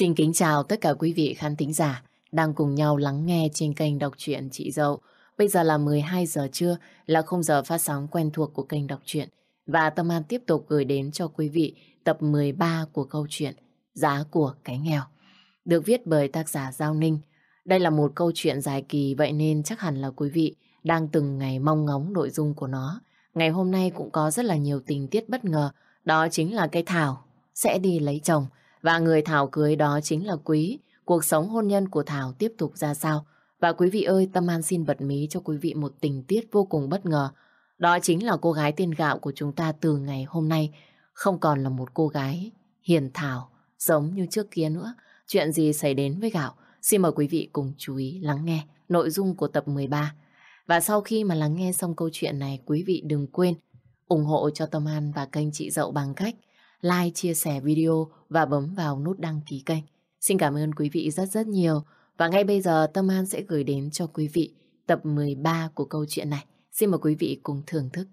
Xin kính chào tất cả quý vị khán thính giả đang cùng nhau lắng nghe trên kênh đọc truyện Chị Dậu. Bây giờ là 12 giờ trưa, là khung giờ phát sóng quen thuộc của kênh đọc truyện. Và Tâm An tiếp tục gửi đến cho quý vị tập 13 của câu chuyện Giá của cái nghèo, được viết bởi tác giả Giao Ninh. Đây là một câu chuyện dài kỳ, vậy nên chắc hẳn là quý vị đang từng ngày mong ngóng nội dung của nó. Ngày hôm nay cũng có rất là nhiều tình tiết bất ngờ, đó chính là cái Thảo sẽ đi lấy chồng. Và người Thảo cưới đó chính là Quý. Cuộc sống hôn nhân của Thảo tiếp tục ra sao? Và quý vị ơi, Tâm An xin bật mí cho quý vị một tình tiết vô cùng bất ngờ. Đó chính là cô gái tên Gạo của chúng ta từ ngày hôm nay không còn là một cô gái hiền thảo giống như trước kia nữa. Chuyện gì xảy đến với Gạo? Xin mời quý vị cùng chú ý lắng nghe nội dung của tập 13. Và sau khi mà lắng nghe xong câu chuyện này, quý vị đừng quên ủng hộ cho Tâm An và kênh Chị Dậu bằng cách like, chia sẻ video và bấm vào nút đăng ký kênh. Xin cảm ơn quý vị rất rất nhiều. Và ngay bây giờ Tâm An sẽ gửi đến cho quý vị tập 13 của câu chuyện này. Xin mời quý vị cùng thưởng thức.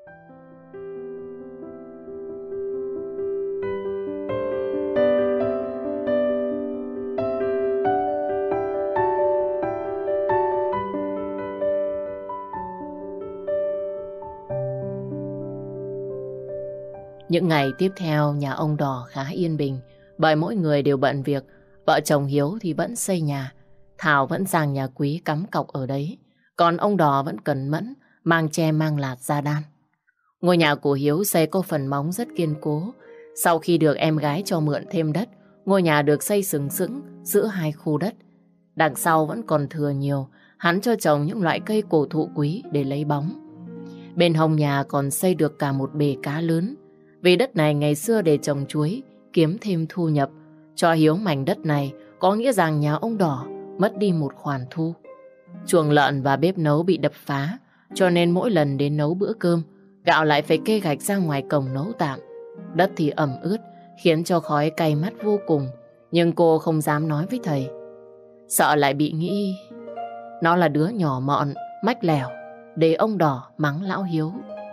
Những ngày tiếp theo, nhà ông Đỏ khá yên bình, bởi mỗi người đều bận việc. Vợ chồng Hiếu thì vẫn xây nhà, Thảo vẫn sang nhà Quý cắm cọc ở đấy, còn ông Đỏ vẫn cẩn mẫn, mang tre mang lạt ra đan. Ngôi nhà của Hiếu xây có phần móng rất kiên cố. Sau khi được em gái cho mượn thêm đất, ngôi nhà được xây sừng sững giữa hai khu đất. Đằng sau vẫn còn thừa nhiều, hắn cho trồng những loại cây cổ thụ quý để lấy bóng. Bên hông nhà còn xây được cả một bể cá lớn, vì đất này ngày xưa để trồng chuối, kiếm thêm thu nhập. Cho Hiếu mảnh đất này có nghĩa rằng nhà ông Đỏ mất đi một khoản thu. Chuồng lợn và bếp nấu bị đập phá, cho nên mỗi lần đến nấu bữa cơm, Gạo lại phải kê gạch ra ngoài cổng nấu tạm. Đất thì ẩm ướt, khiến cho khói cay mắt vô cùng. Nhưng cô không dám nói với thầy, sợ lại bị nghĩ nó là đứa nhỏ mọn, mách lẻo, để ông Đỏ mắng lão Hiếu.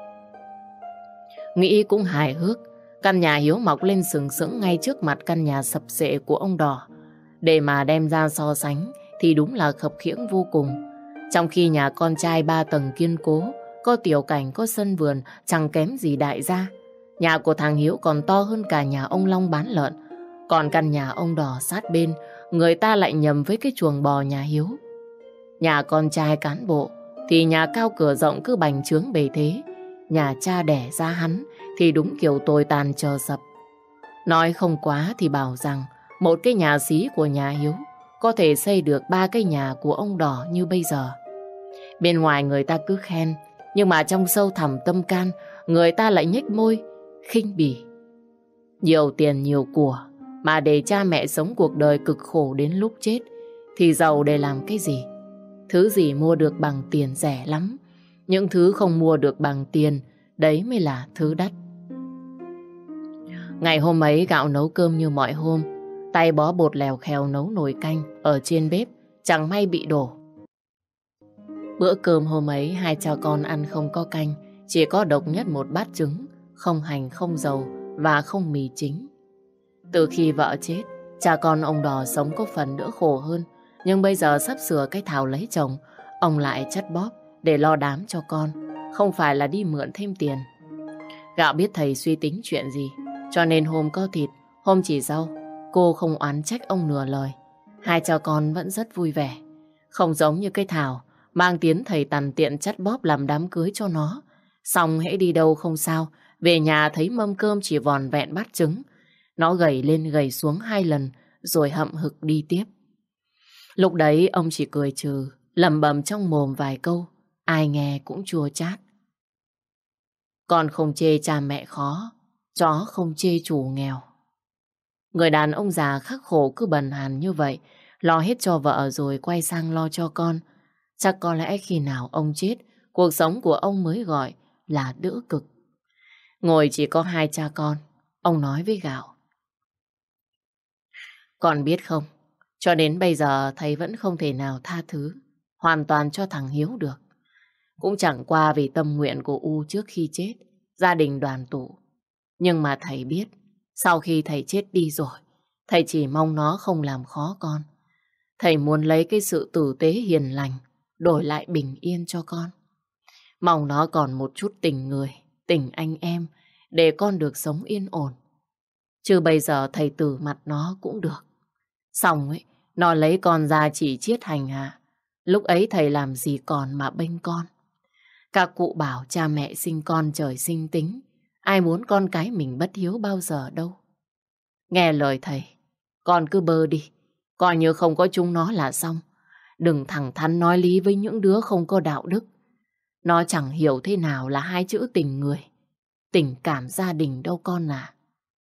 Nghĩ cũng hài hước, căn nhà Hiếu mọc lên sừng sững ngay trước mặt căn nhà sập xệ của ông Đỏ. Để mà đem ra so sánh thì đúng là khập khiễng vô cùng. Trong khi nhà con trai 3 tầng kiên cố, có tiểu cảnh, có sân vườn, chẳng kém gì đại gia. Nhà của thằng Hiếu còn to hơn cả nhà ông Long bán lợn. Còn căn nhà ông Đỏ sát bên, người ta lại nhầm với cái chuồng bò nhà Hiếu. Nhà con trai cán bộ thì nhà cao cửa rộng cứ bành trướng bề thế. Nhà cha đẻ ra hắn thì đúng kiểu tồi tàn chờ sập. Nói không quá thì bảo rằng một cái nhà xí của nhà Hiếu có thể xây được 3 cái nhà của ông Đỏ như bây giờ. Bên ngoài người ta cứ khen, nhưng mà trong sâu thẳm tâm can, người ta lại nhếch môi, khinh bỉ. Nhiều tiền nhiều của, mà để cha mẹ sống cuộc đời cực khổ đến lúc chết, thì giàu để làm cái gì? Thứ gì mua được bằng tiền rẻ lắm. Những thứ không mua được bằng tiền, đấy mới là thứ đắt. Ngày hôm ấy Gạo nấu cơm như mọi hôm, tay bó bột lèo khèo nấu nồi canh ở trên bếp, chẳng may bị đổ. Bữa cơm hôm ấy hai cha con ăn không có canh, chỉ có độc nhất một bát trứng, không hành, không dầu và không mì chính. Từ khi vợ chết, cha con ông Đỏ sống có phần đỡ khổ hơn, nhưng bây giờ sắp sửa cái Thảo lấy chồng, ông lại chắt bóp để lo đám cho con, không phải là đi mượn thêm tiền. Gạo biết thầy suy tính chuyện gì, cho nên hôm có thịt, hôm chỉ rau, cô không oán trách ông nửa lời. Hai cha con vẫn rất vui vẻ. Không giống như cái Thảo, mang tiếng thầy tằn tiện chắt bóp làm đám cưới cho nó. Xong hễ đi đâu không sao, về nhà thấy mâm cơm chỉ vòn vẹn bát trứng. Nó gầy lên gầy xuống 2 lần, rồi hậm hực đi tiếp. Lúc đấy ông chỉ cười trừ, lẩm bẩm trong mồm vài câu, ai nghe cũng chua chát. Con không chê cha mẹ khó, chó không chê chủ nghèo. Người đàn ông già khắc khổ cứ bần hàn như vậy, lo hết cho vợ rồi quay sang lo cho con. Chắc có lẽ khi nào ông chết, cuộc sống của ông mới gọi là đỡ cực. Ngồi chỉ có hai cha con, ông nói với Gạo. Con biết không, cho đến bây giờ thầy vẫn không thể nào tha thứ hoàn toàn cho thằng Hiếu được. Cũng chẳng qua vì tâm nguyện của U trước khi chết, gia đình đoàn tụ. Nhưng mà thầy biết, sau khi thầy chết đi rồi, Thầy chỉ mong nó không làm khó con. Thầy muốn lấy cái sự tử tế hiền lành đổi lại bình yên cho con. Mong nó còn một chút tình người, tình anh em để con được sống yên ổn. Chứ bây giờ thầy từ mặt nó cũng được. Xong ấy, nó lấy con ra chỉ chiết hành hạ. Lúc ấy thầy làm gì còn mà bênh con. Các cụ bảo cha mẹ sinh con trời sinh tính. Ai muốn con cái mình bất hiếu bao giờ đâu. Nghe lời thầy, con cứ bơ đi. Coi như không có chúng nó là xong. Đừng thẳng thắn nói lý với những đứa không có đạo đức. Nó chẳng hiểu thế nào là hai chữ tình người. Tình cảm gia đình đâu con à.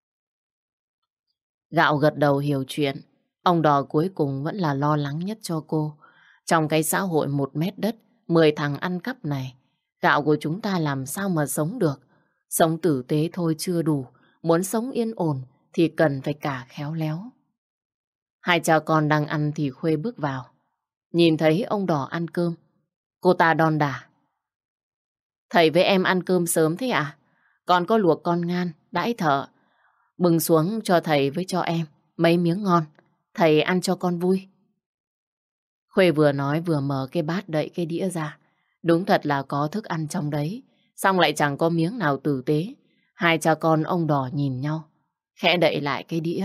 Gạo gật đầu hiểu chuyện. Ông Đò cuối cùng vẫn là lo lắng nhất cho cô. Trong cái xã hội 1 mét đất, 10 thằng ăn cắp này, Gạo của chúng ta làm sao mà sống được. Sống tử tế thôi chưa đủ. Muốn sống yên ổn thì cần phải cả khéo léo. Hai cha con đang ăn thì Khuê bước vào. Nhìn thấy ông Đò ăn cơm, cô ta đon đả. Thầy với em ăn cơm sớm thế à? Con có luộc con ngan, đãi thợ. Bưng xuống cho thầy với cho em mấy miếng ngon. Thầy ăn cho con vui. Khuê vừa nói vừa mở cái bát đậy cái đĩa ra. Đúng thật là có thức ăn trong đấy. Xong lại chẳng có miếng nào tử tế. Hai cha con ông Đò nhìn nhau, khẽ đậy lại cái đĩa.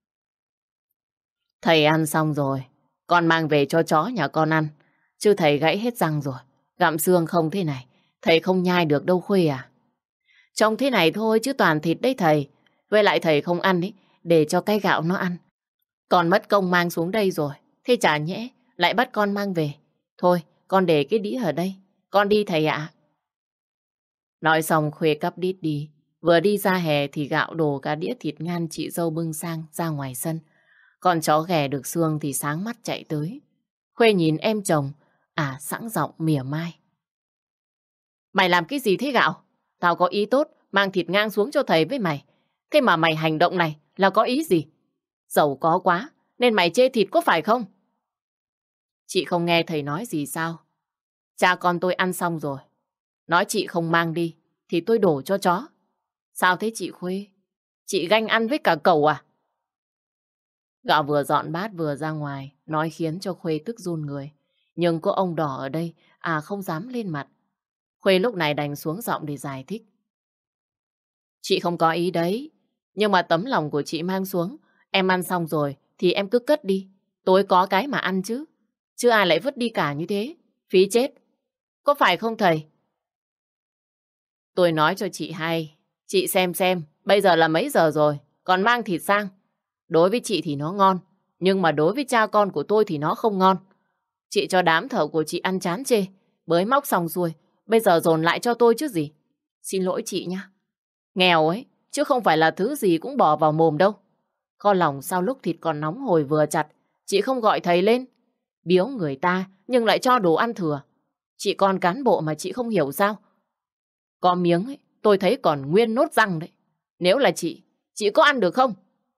Thầy ăn xong rồi, con mang về cho chó nhà con ăn. Chứ thầy gãy hết răng rồi. Gặm xương không thế này, thầy không nhai được đâu Khuê à. Trông thế này thôi chứ toàn thịt đấy thầy. Với lại thầy không ăn ấy, để cho cái Gạo nó ăn. Con mất công mang xuống đây rồi. Thế chả nhẽ, lại bắt con mang về. Thôi, con để cái đĩa ở đây. Con đi thầy ạ. Nói xong Khuê cắp đít đi. Vừa đi ra hè thì Gạo đổ cả đĩa thịt ngan chị dâu bưng sang ra ngoài sân. Con chó ghẻ được xương thì sáng mắt chạy tới. Khuê nhìn em chồng, sẵn giọng mỉa mai. Mày làm cái gì thế Gạo? Tao có ý tốt, mang thịt ngang xuống cho thầy với mày. Thế mà mày hành động này là có ý gì? Giàu có quá, nên mày chê thịt có phải không? Chị không nghe thầy nói gì sao? Cha con tôi ăn xong rồi. Nói chị không mang đi, thì tôi đổ cho chó. Sao thế chị Khuê? Chị ganh ăn với cả cẩu à? Gạo vừa dọn bát vừa ra ngoài, nói khiến cho Khuê tức run người. Nhưng có ông Đỏ ở đây, không dám lên mặt. Khuê lúc này đành xuống giọng để giải thích. Chị không có ý đấy, nhưng mà tấm lòng của chị mang xuống. Em ăn xong rồi thì em cứ cất đi. Tối có cái mà ăn chứ. Chứ ai lại vứt đi cả như thế. Phí chết. Có phải không thầy? Tôi nói cho chị hay. Chị xem, bây giờ là mấy giờ rồi, còn mang thịt sang. Đối với chị thì nó ngon, nhưng mà đối với cha con của tôi thì nó không ngon. Chị cho đám thợ của chị ăn chán chê. Bới móc xong rồi, bây giờ dồn lại cho tôi chứ gì. Xin lỗi chị nha. Nghèo ấy, chứ không phải là thứ gì cũng bỏ vào mồm đâu. Kho lòng sao lúc thịt còn nóng hổi vừa chặt, chị không gọi thầy lên. Biếu người ta, nhưng lại cho đồ ăn thừa. Chị con cán bộ mà chị không hiểu sao. Có miếng ấy, tôi thấy còn nguyên nốt răng đấy. Nếu là chị có ăn được không?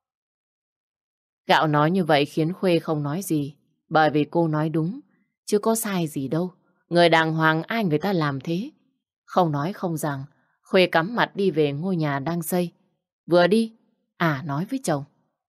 Gạo nói như vậy khiến Khuê không nói gì. Bởi vì cô nói đúng, chứ có sai gì đâu. Người đàng hoàng ai người ta làm thế. Không nói không rằng, Khuê cắm mặt đi về ngôi nhà đang xây. Vừa đi, nói với chồng.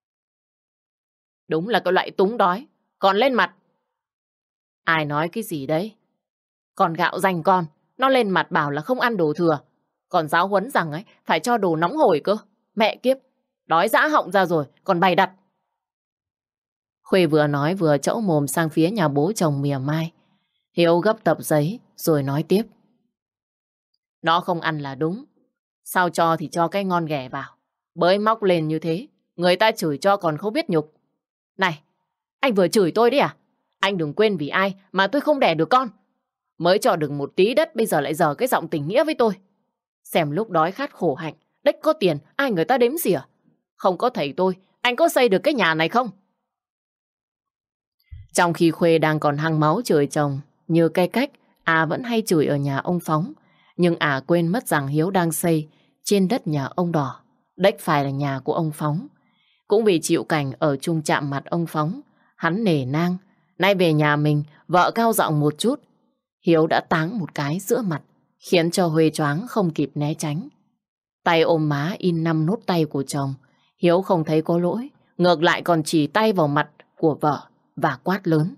Đúng là cái loại túng đói, còn lên mặt. Ai nói cái gì đấy? Còn Gạo dành con, nó lên mặt bảo là không ăn đồ thừa. Còn giáo huấn rằng ấy, phải cho đồ nóng hổi cơ. Mẹ kiếp, đói dã họng ra rồi, còn bày đặt. Khuê vừa nói vừa chẫu mồm sang phía nhà bố chồng mỉa mai. Hiếu gấp tập giấy rồi nói tiếp. Nó không ăn là đúng. Sao cho thì cho cái ngon ghẻ vào. Bới móc lên như thế, người ta chửi cho còn không biết nhục. Này, anh vừa chửi tôi đấy à? Anh đừng quên vì ai mà tôi không đẻ được con. Mới cho được một tí đất bây giờ lại dở cái giọng tình nghĩa với tôi. Xem lúc đói khát khổ hạnh, đếch có tiền, ai người ta đếm xỉa. Không có thầy tôi, anh có xây được cái nhà này không? Trong khi Khuê đang còn hăng máu chửi chồng, như cái cách vẫn hay chửi ở nhà ông Phóng. Nhưng quên mất rằng Hiếu đang xây trên đất nhà ông Đỏ, đếch phải là nhà của ông Phóng. Cũng vì chịu cảnh ở chung chạm mặt ông Phóng, hắn nể nang. Nay về nhà mình, vợ cao giọng một chút, Hiếu đã táng một cái giữa mặt, khiến cho Huê choáng không kịp né tránh. Tay ôm má in 5 nốt tay của chồng, Hiếu không thấy có lỗi, ngược lại còn chỉ tay vào mặt của vợ và quát lớn.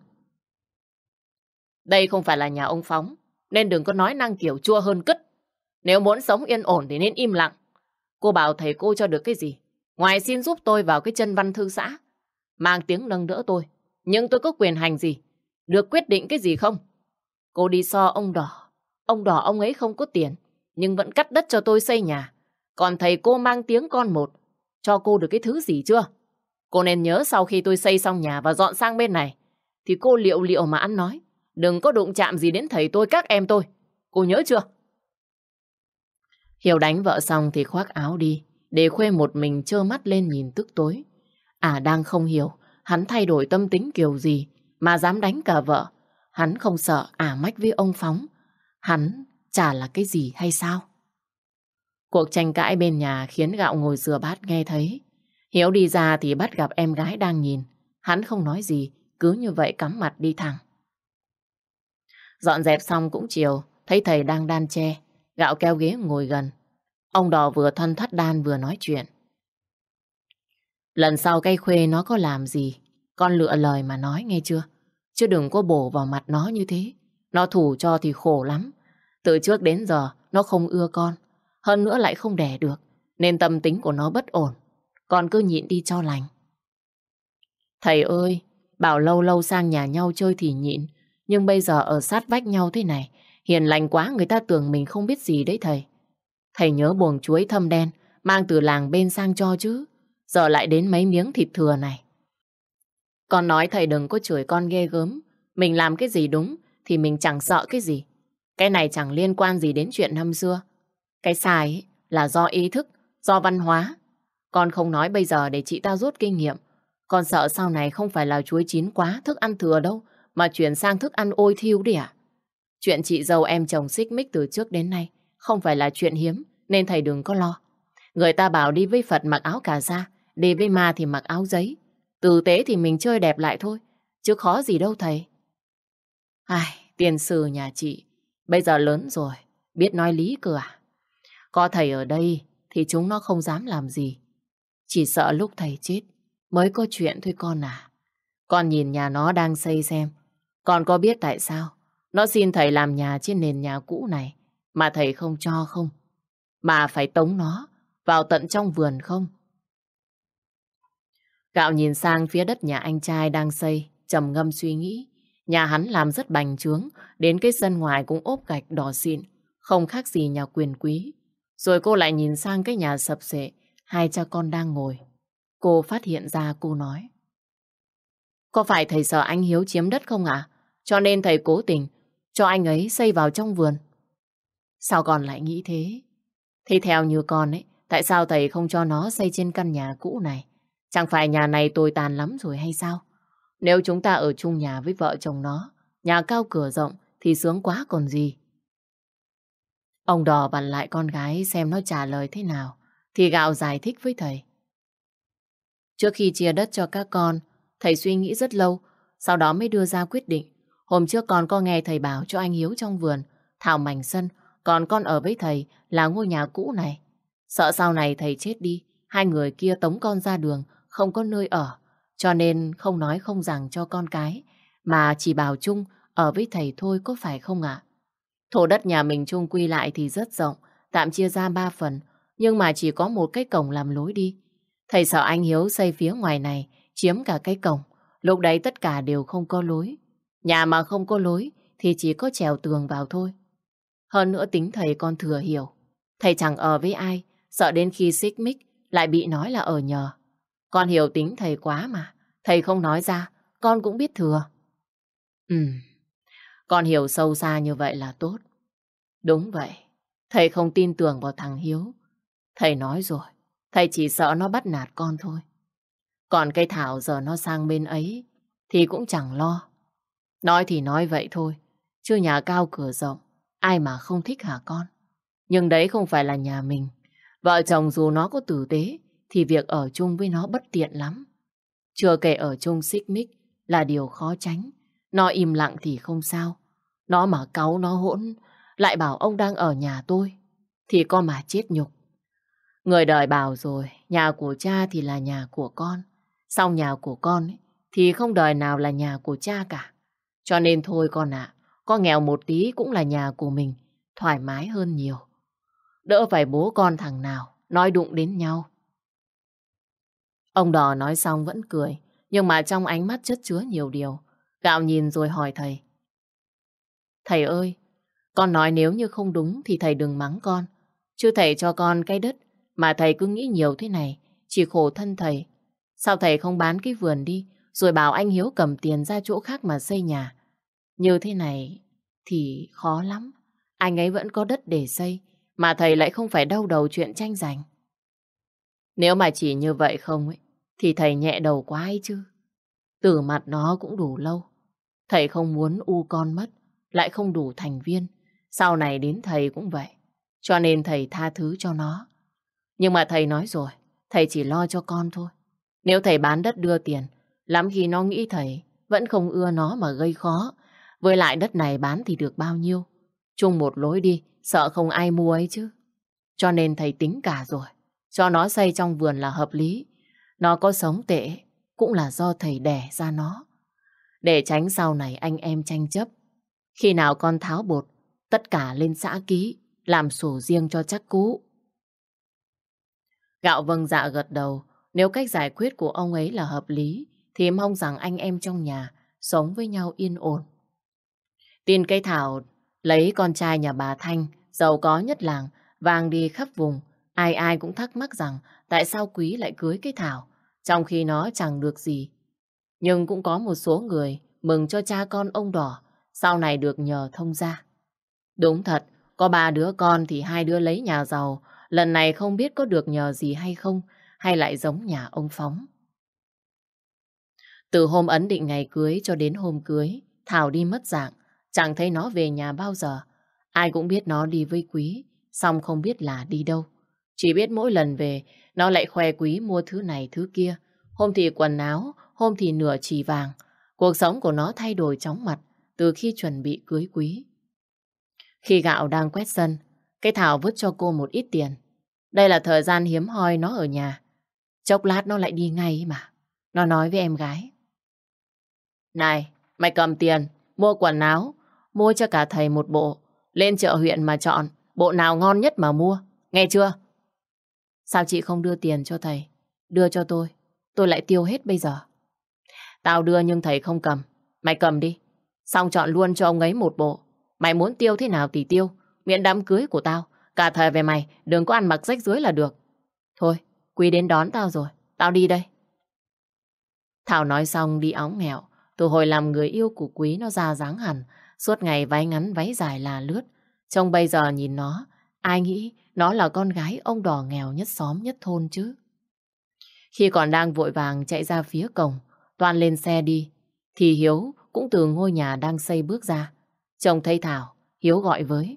Đây không phải là nhà ông Phóng, nên đừng có nói năng kiểu chua hơn cứt. Nếu muốn sống yên ổn thì nên im lặng. Cô bảo thầy cô cho được cái gì? Ngoài xin giúp tôi vào cái chân văn thư xã, mang tiếng nâng đỡ tôi, nhưng tôi có quyền hành gì? Được quyết định cái gì không? Cô đi so ông Đỏ. Ông Đỏ ông ấy không có tiền, nhưng vẫn cắt đất cho tôi xây nhà. Còn thầy cô mang tiếng con một, cho cô được cái thứ gì chưa? Cô nên nhớ sau khi tôi xây xong nhà và dọn sang bên này, thì cô liệu liệu mà ăn nói. Đừng có đụng chạm gì đến thầy tôi các em tôi. Cô nhớ chưa? Hiếu đánh vợ xong thì khoác áo đi, để Khuê một mình trơ mắt lên nhìn tức tối. Đang không hiểu hắn thay đổi tâm tính kiểu gì mà dám đánh cả vợ. Hắn không sợ mách với ông Phóng. Hắn chả là cái gì hay sao? Cuộc tranh cãi bên nhà khiến Gạo ngồi rửa bát nghe thấy. Hiếu đi ra thì bắt gặp em gái đang nhìn. Hắn không nói gì, cứ như vậy cắm mặt đi thẳng. Dọn dẹp xong cũng chiều, thấy thầy đang đan tre. Gạo kéo ghế ngồi gần. Ông Đỏ vừa thoăn thoắt đan vừa nói chuyện. Lần sau cây Khuê nó có làm gì, con lựa lời mà nói nghe chưa? Chứ đừng có bổ vào mặt nó như thế. Nó thủ cho thì khổ lắm. Từ trước đến giờ nó không ưa con. Hơn nữa lại không đẻ được. Nên tâm tính của nó bất ổn. Con cứ nhịn đi cho lành. Thầy ơi, bảo lâu lâu sang nhà nhau chơi thì nhịn. Nhưng bây giờ ở sát vách nhau thế này, hiền lành quá người ta tưởng mình không biết gì đấy thầy. Thầy nhớ buồng chuối thâm đen, mang từ làng bên sang cho chứ. Giờ lại đến mấy miếng thịt thừa này. Con nói thầy đừng có chửi con ghê gớm. Mình làm cái gì đúng thì mình chẳng sợ cái gì. Cái này chẳng liên quan gì đến chuyện năm xưa. Cái sai ấy là do ý thức, do văn hóa. Con không nói bây giờ để chị ta rút kinh nghiệm. Con sợ sau này không phải là chuối chín quá, thức ăn thừa đâu, mà chuyển sang thức ăn ôi thiêu đi à? Chuyện chị dâu em chồng xích mích từ trước đến nay không phải là chuyện hiếm, nên thầy đừng có lo. Người ta bảo đi với Phật mặc áo cà sa, đi với ma thì mặc áo giấy. Tử tế thì mình chơi đẹp lại thôi, chứ khó gì đâu thầy. Tiền sử nhà chị, bây giờ lớn rồi, biết nói lý cơ à? Có thầy ở đây thì chúng nó không dám làm gì. Chỉ sợ lúc thầy chết mới có chuyện thôi con à. Con nhìn nhà nó đang xây xem. Con có biết tại sao nó xin thầy làm nhà trên nền nhà cũ này mà thầy không cho không? Mà phải tống nó vào tận trong vườn không? Gạo nhìn sang phía đất nhà anh trai đang xây, trầm ngâm suy nghĩ. Nhà hắn làm rất bành trướng, đến cái sân ngoài cũng ốp gạch đỏ xịn, không khác gì nhà quyền quý. Rồi cô lại nhìn sang cái nhà sập xệ, hai cha con đang ngồi. Cô phát hiện ra cô nói. Có phải thầy sợ anh Hiếu chiếm đất không ạ? Cho nên thầy cố tình cho anh ấy xây vào trong vườn. Sao con lại nghĩ thế? Thì theo như con ấy, tại sao thầy không cho nó xây trên căn nhà cũ này? Chẳng phải nhà này tồi tàn lắm rồi hay sao? Nếu chúng ta ở chung nhà với vợ chồng nó, nhà cao cửa rộng thì sướng quá còn gì. Ông Đỏ bàn lại con gái xem nó trả lời thế nào, thì Gạo giải thích với thầy. Trước khi chia đất cho các con, thầy suy nghĩ rất lâu, sau đó mới đưa ra quyết định. Hôm trước con có nghe thầy bảo cho anh Hiếu trong vườn thảo mảnh sân, còn con ở với thầy là ngôi nhà cũ này. Sợ sau này thầy chết đi, hai người kia tống con ra đường, không có nơi ở, cho nên không nói không rằng cho con cái, mà chỉ bảo chung ở với thầy thôi, có phải không ạ? Thổ đất nhà mình chung quy lại thì rất rộng, tạm chia ra 3 phần, nhưng mà chỉ có một cái cổng làm lối đi. Thầy sợ anh Hiếu xây phía ngoài này, chiếm cả cái cổng, lúc đấy tất cả đều không có lối. Nhà mà không có lối thì chỉ có trèo tường vào thôi. Hơn nữa tính thầy con thừa hiểu. Thầy chẳng ở với ai, sợ đến khi xích mích lại bị nói là ở nhờ. Con hiểu tính thầy quá mà, thầy không nói ra, con cũng biết thừa. Con hiểu sâu xa như vậy là tốt. Đúng vậy, thầy không tin tưởng vào thằng Hiếu. Thầy nói rồi, thầy chỉ sợ nó bắt nạt con thôi. Còn cây Thảo giờ nó sang bên ấy thì cũng chẳng lo. Nói thì nói vậy thôi, chứ nhà cao cửa rộng, ai mà không thích hả con? Nhưng đấy không phải là nhà mình. Vợ chồng dù nó có tử tế thì việc ở chung với nó bất tiện lắm. Chưa kể ở chung xích mích là điều khó tránh. Nó im lặng thì không sao. Nó mà cáu nó hỗn, lại bảo ông đang ở nhà tôi, thì con mà chết nhục. Người đời bảo rồi, nhà của cha thì là nhà của con. Sau nhà của con ấy, thì không đời nào là nhà của cha cả. Cho nên thôi con ạ, có nghèo một tí cũng là nhà của mình, thoải mái hơn nhiều. Đỡ phải bố con thằng nào nói đụng đến nhau. Ông Đò nói xong vẫn cười, nhưng mà trong ánh mắt chất chứa nhiều điều. Gạo nhìn rồi hỏi thầy. Thầy ơi, con nói nếu như không đúng thì thầy đừng mắng con. Chứ thầy cho con cái đất mà thầy cứ nghĩ nhiều thế này, chỉ khổ thân thầy. Sao thầy không bán cái vườn đi, rồi bảo anh Hiếu cầm tiền ra chỗ khác mà xây nhà? Như thế này thì khó lắm. Anh ấy vẫn có đất để xây, mà thầy lại không phải đau đầu chuyện tranh giành. Nếu mà chỉ như vậy không ấy, thì thầy nhẹ đầu quá ấy chứ. Từ mặt nó cũng đủ lâu. Thầy không muốn u con mất, lại không đủ thành viên. Sau này đến thầy cũng vậy. Cho nên thầy tha thứ cho nó. Nhưng mà thầy nói rồi, thầy chỉ lo cho con thôi. Nếu thầy bán đất đưa tiền, lắm khi nó nghĩ thầy vẫn không ưa nó mà gây khó. Với lại đất này bán thì được bao nhiêu. Chung một lối đi, sợ không ai mua ấy chứ. Cho nên thầy tính cả rồi. Cho nó xây trong vườn là hợp lý. Nó có sống tệ cũng là do thầy đẻ ra nó. Để tránh sau này anh em tranh chấp. Khi nào con tháo bột, tất cả lên xã ký, làm sổ riêng cho chắc cú. Gạo vâng dạ gật đầu. Nếu cách giải quyết của ông ấy là hợp lý, thì mong rằng anh em trong nhà sống với nhau yên ổn. Tin cây Thảo lấy con trai nhà bà Thanh, giàu có nhất làng, vang đi khắp vùng. Ai ai cũng thắc mắc rằng tại sao Quý lại cưới cây Thảo, trong khi nó chẳng được gì. Nhưng cũng có một số người mừng cho cha con ông Đỏ, sau này được nhờ thông gia. Đúng thật, có 3 đứa con thì 2 đứa lấy nhà giàu, lần này không biết có được nhờ gì hay không, hay lại giống nhà ông Phóng. Từ hôm ấn định ngày cưới cho đến hôm cưới, Thảo đi mất dạng, chẳng thấy nó về nhà bao giờ. Ai cũng biết nó đi với Quý, song không biết là đi đâu. Chỉ biết mỗi lần về, nó lại khoe Quý mua thứ này thứ kia. Hôm thì quần áo, hôm thì nửa chỉ vàng. Cuộc sống của nó thay đổi chóng mặt từ khi chuẩn bị cưới Quý. Khi Gạo đang quét sân, cái Thảo vứt cho cô một ít tiền. Đây là thời gian hiếm hoi nó ở nhà. Chốc lát nó lại đi ngay mà. Nó nói với em gái. Này, mày cầm tiền, mua quần áo, mua cho cả thầy một bộ. Lên chợ huyện mà chọn, bộ nào ngon nhất mà mua. Nghe chưa? Sao chị không đưa tiền cho thầy? Đưa cho tôi lại tiêu hết bây giờ. Tao đưa nhưng thầy không cầm. Mày cầm đi. Xong chọn luôn cho ông ấy một bộ. Mày muốn tiêu thế nào thì tiêu. Miễn đám cưới của tao. Cả thầy về mày, đừng có ăn mặc rách rưới là được. Thôi, Quý đến đón tao rồi. Tao đi đây. Thảo nói xong đi óng nghẹo. Từ hồi làm người yêu của Quý nó ra dáng hẳn. Suốt ngày váy ngắn váy dài là lướt. Trông bây giờ nhìn nó, ai nghĩ nó là con gái ông Đỏ nghèo nhất xóm nhất thôn chứ. Khi còn đang vội vàng chạy ra phía cổng, Toan lên xe đi, thì Hiếu cũng từ ngôi nhà đang xây bước ra. Trông thấy Thảo, Hiếu gọi với.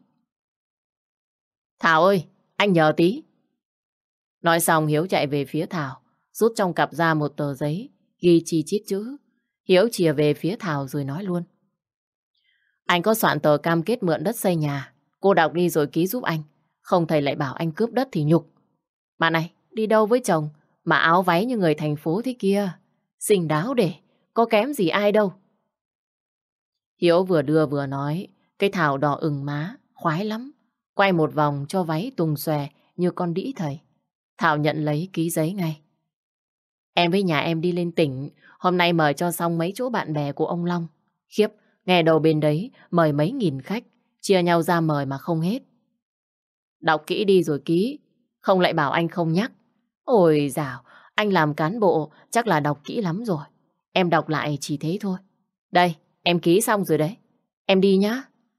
Thảo ơi, anh nhờ tí. Nói xong Hiếu chạy về phía Thảo, rút trong cặp ra một tờ giấy, ghi chi chít chữ. Hiếu chìa về phía Thảo rồi nói luôn. Anh có soạn tờ cam kết mượn đất xây nhà. Cô đọc đi rồi ký giúp anh. Không thầy lại bảo anh cướp đất thì nhục. Mà này, đi đâu với chồng mà áo váy như người thành phố thế kia? Xinh đáo để, có kém gì ai đâu. Hiếu vừa đưa vừa nói, cái Thảo đỏ ửng má, khoái lắm. Quay một vòng cho váy tùng xòe như con đĩ thầy. Thảo nhận lấy ký giấy ngay. Em với nhà em đi lên tỉnh, hôm nay mời cho xong mấy chỗ bạn bè của ông Long. Khiếp, nghe đầu bên đấy mời mấy nghìn khách, chia nhau ra mời mà không hết. Đọc kỹ đi rồi ký, không lại bảo anh không nhắc. Ôi dào, anh làm cán bộ chắc là đọc kỹ lắm rồi. Em đọc lại chỉ thế thôi. Đây, em ký xong rồi đấy. Em đi nhá.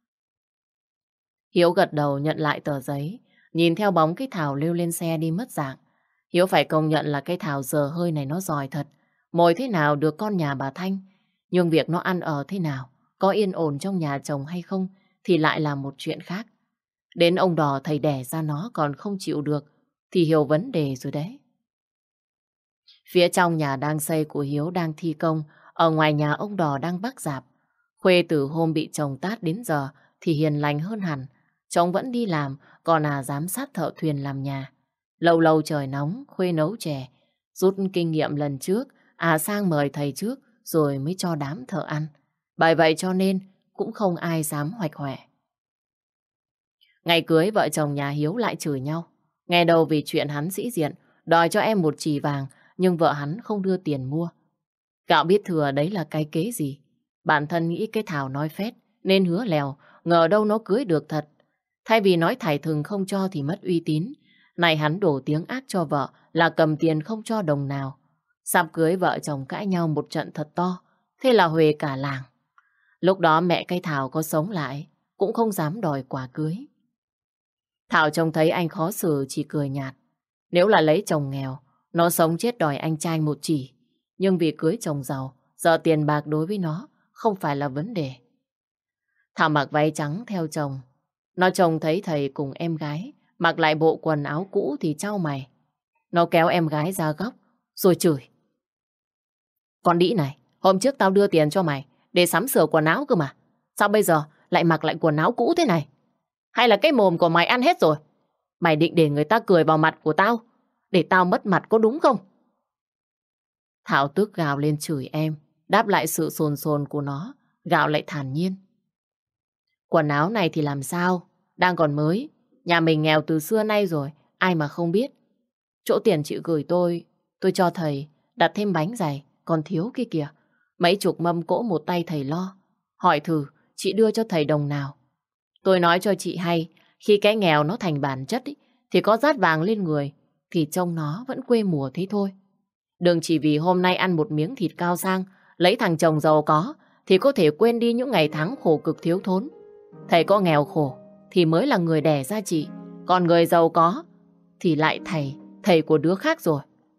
Hiếu gật đầu nhận lại tờ giấy, nhìn theo bóng cái Thảo leo lên xe đi mất dạng. Hiếu phải công nhận là cái Thảo giờ hơi này nó giỏi thật. Mồi thế nào được con nhà bà Thanh. Nhưng việc nó ăn ở thế nào, có yên ổn trong nhà chồng hay không thì lại là một chuyện khác. Đến ông Đò thầy đẻ ra nó còn không chịu được thì hiểu vấn đề rồi đấy. Phía trong nhà đang xây của Hiếu đang thi công, ở ngoài nhà ông Đò đang bắc rạp. Khuê từ hôm bị chồng tát đến giờ thì hiền lành hơn hẳn. Chồng vẫn đi làm, còn giám sát thợ thuyền làm nhà. Lâu lâu trời nóng, Khuê nấu chè. Rút kinh nghiệm lần trước sang mời thầy trước rồi mới cho đám thợ ăn. Bởi vậy cho nên cũng không ai dám hoạch hoẹ. Ngày cưới vợ chồng nhà Hiếu lại chửi nhau. Nghe đầu vì chuyện hắn sĩ diện, đòi cho em một chì vàng, nhưng vợ hắn không đưa tiền mua. Gạo biết thừa đấy là cái kế gì. Bản thân nghĩ cái Thảo nói phét, nên hứa lèo, ngờ đâu nó cưới được thật. Thay vì nói thải thừng không cho thì mất uy tín. Này hắn đổ tiếng ác cho vợ là cầm tiền không cho đồng nào. Sắp cưới vợ chồng cãi nhau một trận thật to, thế là huề cả làng. Lúc đó mẹ cây Thảo có sống lại, cũng không dám đòi quà cưới. Thảo trông thấy anh khó xử chỉ cười nhạt. Nếu là lấy chồng nghèo, nó sống chết đòi anh trai một chỉ. Nhưng vì cưới chồng giàu, giờ tiền bạc đối với nó không phải là vấn đề. Thảo mặc váy trắng theo chồng. Nó trông thấy thầy cùng em gái mặc lại bộ quần áo cũ thì chau mày. Nó kéo em gái ra góc rồi chửi. Con đĩ này, hôm trước tao đưa tiền cho mày để sắm sửa quần áo cơ mà. Sao bây giờ lại mặc lại quần áo cũ thế này? Hay là cái mồm của mày ăn hết rồi? Mày định để người ta cười vào mặt của tao, để tao mất mặt có đúng không? Thảo tức gào lên chửi em, đáp lại sự sồn sồn của nó, gạo lại thản nhiên. Quần áo này thì làm sao? Đang còn mới, nhà mình nghèo từ xưa nay rồi, ai mà không biết. Chỗ tiền chị gửi tôi cho thầy đặt thêm bánh giày, còn thiếu kia kìa. Mấy chục mâm cỗ một tay thầy lo. Hỏi thử, chị đưa cho thầy đồng nào? Tôi nói cho chị hay, khi cái nghèo nó thành bản chất ý, thì có dát vàng lên người, thì trông nó vẫn quê mùa thế thôi. Đừng chỉ vì hôm nay ăn một miếng thịt cao sang, lấy thằng chồng giàu có, thì có thể quên đi những ngày tháng khổ cực thiếu thốn. Thầy có nghèo khổ, thì mới là người đẻ ra chị. Còn người giàu có, thì lại thầy của đứa khác rồi.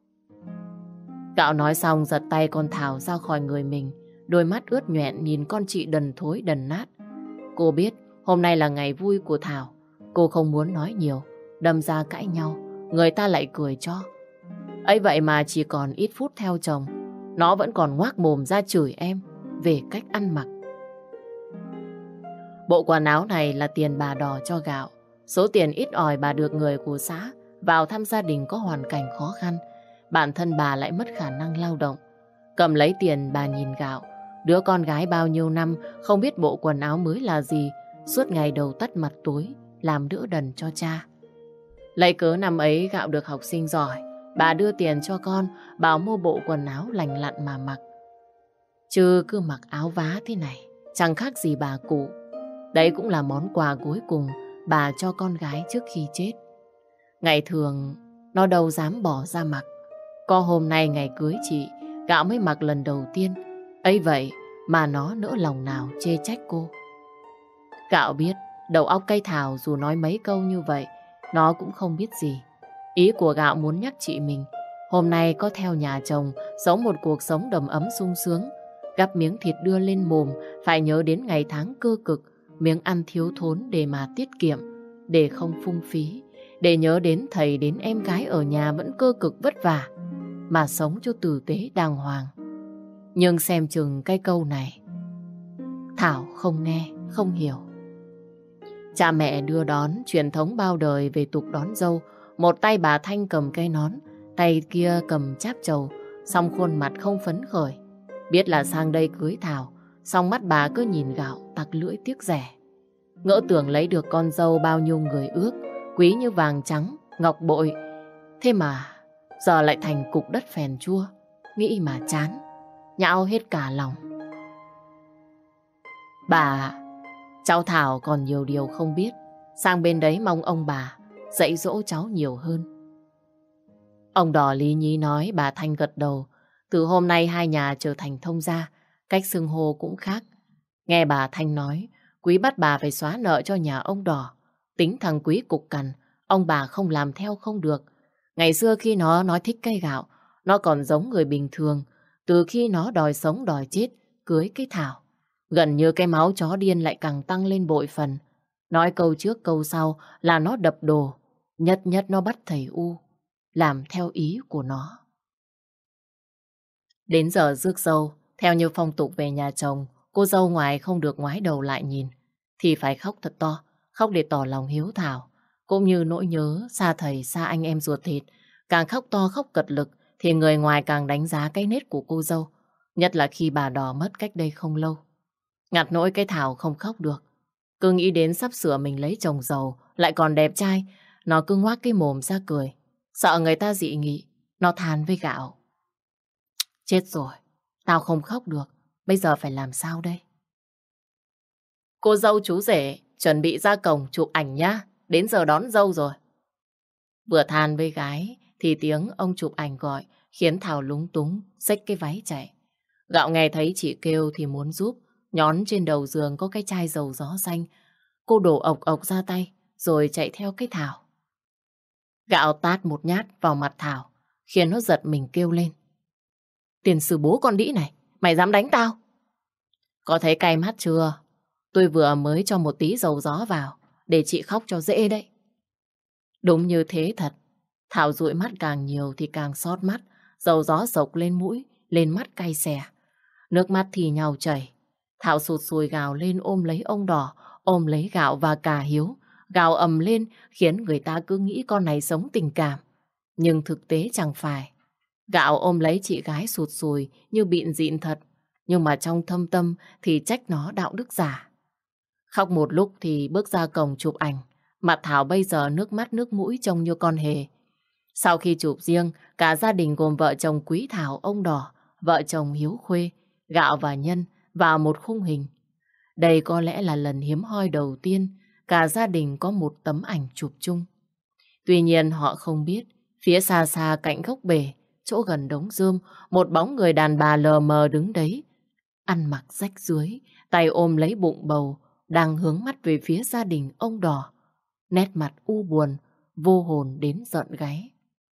Gạo nói xong giật tay con Thảo ra khỏi người mình, đôi mắt ướt nhoẹn nhìn con chị đần thối đần nát. Cô biết hôm nay là ngày vui của Thảo. Cô không muốn nói nhiều, đâm ra cãi nhau, người ta lại cười cho. Ấy vậy mà chỉ còn ít phút theo chồng, nó vẫn còn ngoác mồm ra chửi em về cách ăn mặc. Bộ quần áo này là tiền bà đò cho Gạo. Số tiền ít ỏi bà được người của xã vào thăm gia đình có hoàn cảnh khó khăn. Bản thân bà lại mất khả năng lao động. Cầm lấy tiền bà nhìn Gạo, đứa con gái bao nhiêu năm không biết bộ quần áo mới là gì, suốt ngày đầu tắt mặt tối làm đỡ đần cho cha. Lấy cớ năm ấy Gạo được học sinh giỏi, bà đưa tiền cho con, bảo mua bộ quần áo lành lặn mà mặc. Chứ cứ mặc áo vá thế này, chẳng khác gì bà cụ. Đấy cũng là món quà cuối cùng bà cho con gái trước khi chết. Ngày thường, nó đâu dám bỏ ra mặc. Có hôm nay ngày cưới chị, Gạo mới mặc lần đầu tiên. Ấy vậy mà nó nỡ lòng nào chê trách cô. Gạo biết, đầu óc cây Thảo dù nói mấy câu như vậy, nó cũng không biết gì. Ý của Gạo muốn nhắc chị mình, hôm nay có theo nhà chồng, sống một cuộc sống đầm ấm sung sướng. Gắp miếng thịt đưa lên mồm, phải nhớ đến ngày tháng cơ cực, miếng ăn thiếu thốn để mà tiết kiệm, để không phung phí, để nhớ đến thầy đến em gái ở nhà vẫn cơ cực vất vả, mà sống cho tử tế đàng hoàng. Nhưng xem chừng cái câu này, Thảo không nghe, không hiểu. Cha mẹ đưa đón, truyền thống bao đời về tục đón dâu. Một tay bà Thanh cầm cây nón, tay kia cầm cháp trầu, song khuôn mặt không phấn khởi. Biết là sang đây cưới Thảo, song mắt bà cứ nhìn Gạo tặc lưỡi tiếc rẻ. Ngỡ tưởng lấy được con dâu bao nhiêu người ước, quý như vàng trắng, ngọc bội. Thế mà giờ lại thành cục đất phèn chua, nghĩ mà chán, nhão hết cả lòng. Bà, cháu Thảo còn nhiều điều không biết, sang bên đấy mong ông bà dạy dỗ cháu nhiều hơn. Ông Đỏ lý nhí nói, bà Thanh gật đầu. Từ hôm nay hai nhà trở thành thông gia, cách xưng hô cũng khác. Nghe bà Thanh nói, Quý bắt bà phải xóa nợ cho nhà ông Đỏ. Tính thằng Quý cục cằn, ông bà không làm theo không được. Ngày xưa khi nó nói thích cây Gạo, nó còn giống người bình thường. Từ khi nó đòi sống đòi chết, cưới cái Thảo, gần như cái máu chó điên lại càng tăng lên bội phần. Nói câu trước câu sau là nó đập đồ, nhất nhất nó bắt thầy U làm theo ý của nó. Đến giờ rước dâu, theo như phong tục về nhà chồng, cô dâu ngoài không được ngoái đầu lại nhìn, thì phải khóc thật to, khóc để tỏ lòng hiếu thảo, cũng như nỗi nhớ xa thầy xa anh em ruột thịt, càng khóc to khóc cật lực thì người ngoài càng đánh giá cái nết của cô dâu. Nhất là khi bà Đỏ mất cách đây không lâu. Ngặt nỗi cái Thảo không khóc được. Cứ nghĩ đến sắp sửa mình lấy chồng giàu, lại còn đẹp trai. Nó cứ ngoác cái mồm ra cười. Sợ người ta dị nghị. Nó than với Gạo. Chết rồi, tao không khóc được. Bây giờ phải làm sao đây? Cô dâu chú rể chuẩn bị ra cổng chụp ảnh nhá. Đến giờ đón dâu rồi. Vừa than với gái thì tiếng ông chụp ảnh gọi khiến Thảo lúng túng, xách cái váy chạy. Gạo nghe thấy chị kêu thì muốn giúp. Nhón trên đầu giường có cái chai dầu gió xanh. Cô đổ ộc ộc ra tay rồi chạy theo cái Thảo. Gạo tát một nhát vào mặt Thảo khiến nó giật mình kêu lên. Tiền sử bố con đĩ này, mày dám đánh tao? Có thấy cay mắt chưa? Tôi vừa mới cho một tí dầu gió vào để chị khóc cho dễ đấy. Đúng như thế thật. Thảo dụi mắt càng nhiều thì càng xót mắt. Dầu gió sộc lên mũi, lên mắt cay xè. Nước mắt thì nhào chảy. Thảo sụt sùi gào lên ôm lấy ông Đỏ, ôm lấy Gạo và cả Hiếu. Gào ầm lên khiến người ta cứ nghĩ con này sống tình cảm. Nhưng thực tế chẳng phải. Gạo ôm lấy chị gái sụt sùi như bịn dịn thật. Nhưng mà trong thâm tâm thì trách nó đạo đức giả. Khóc một lúc thì bước ra cổng chụp ảnh. Mặt Thảo bây giờ nước mắt nước mũi trông như con hề. Sau khi chụp riêng, cả gia đình gồm vợ chồng Quý Thảo, ông Đỏ, vợ chồng Hiếu Khuê, Gạo và Nhân vào một khung hình. Đây có lẽ là lần hiếm hoi đầu tiên cả gia đình có một tấm ảnh chụp chung. Tuy nhiên họ không biết, phía xa xa cạnh gốc bể, chỗ gần đống rơm, một bóng người đàn bà lờ mờ đứng đấy. Ăn mặc rách rưới, tay ôm lấy bụng bầu, đang hướng mắt về phía gia đình ông Đỏ. Nét mặt u buồn, vô hồn đến giận gáy.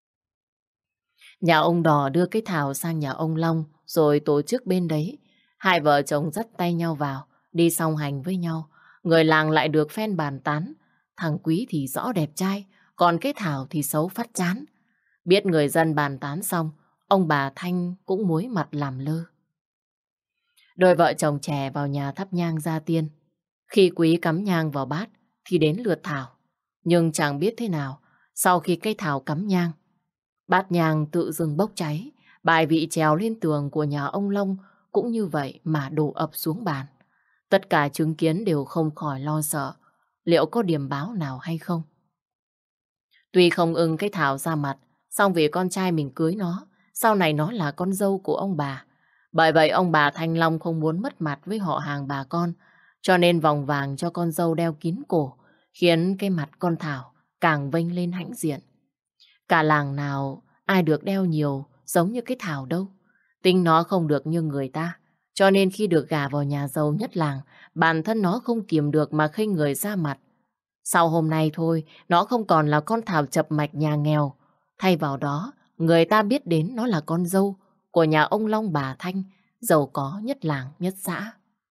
Nhà ông Đỏ đưa cái Thảo sang nhà ông Long, rồi tổ chức bên đấy. Hai vợ chồng dắt tay nhau vào, đi song hành với nhau. Người làng lại được phen bàn tán. Thằng Quý thì rõ đẹp trai, còn cái Thảo thì xấu phát chán. Biết người dân bàn tán xong, ông bà Thanh cũng muối mặt làm lơ. Đôi vợ chồng trẻ vào nhà thắp nhang gia tiên. Khi Quý cắm nhang vào bát thì đến lượt Thảo. Nhưng chẳng biết thế nào, sau khi cây Thảo cắm nhang, bát nhang tự dưng bốc cháy. Bài vị trèo lên tường của nhà ông Long cũng như vậy mà đổ ập xuống bàn. Tất cả chứng kiến đều không khỏi lo sợ. Liệu có điểm báo nào hay không? Tuy không ưng cái Thảo ra mặt, song vì con trai mình cưới nó, sau này nó là con dâu của ông bà. Bởi vậy ông bà Thanh Long không muốn mất mặt với họ hàng bà con, cho nên vòng vàng cho con dâu đeo kín cổ, khiến cái mặt con Thảo càng vênh lên hãnh diện. Cả làng nào ai được đeo nhiều giống như cái Thảo đâu. Tính nó không được như người ta, cho nên khi được gả vào nhà giàu nhất làng, bản thân nó không kiềm được mà khinh người ra mặt. Sau hôm nay thôi, nó không còn là con Thảo chập mạch nhà nghèo. Thay vào đó, người ta biết đến nó là con dâu của nhà ông Long bà Thanh, giàu có nhất làng nhất xã.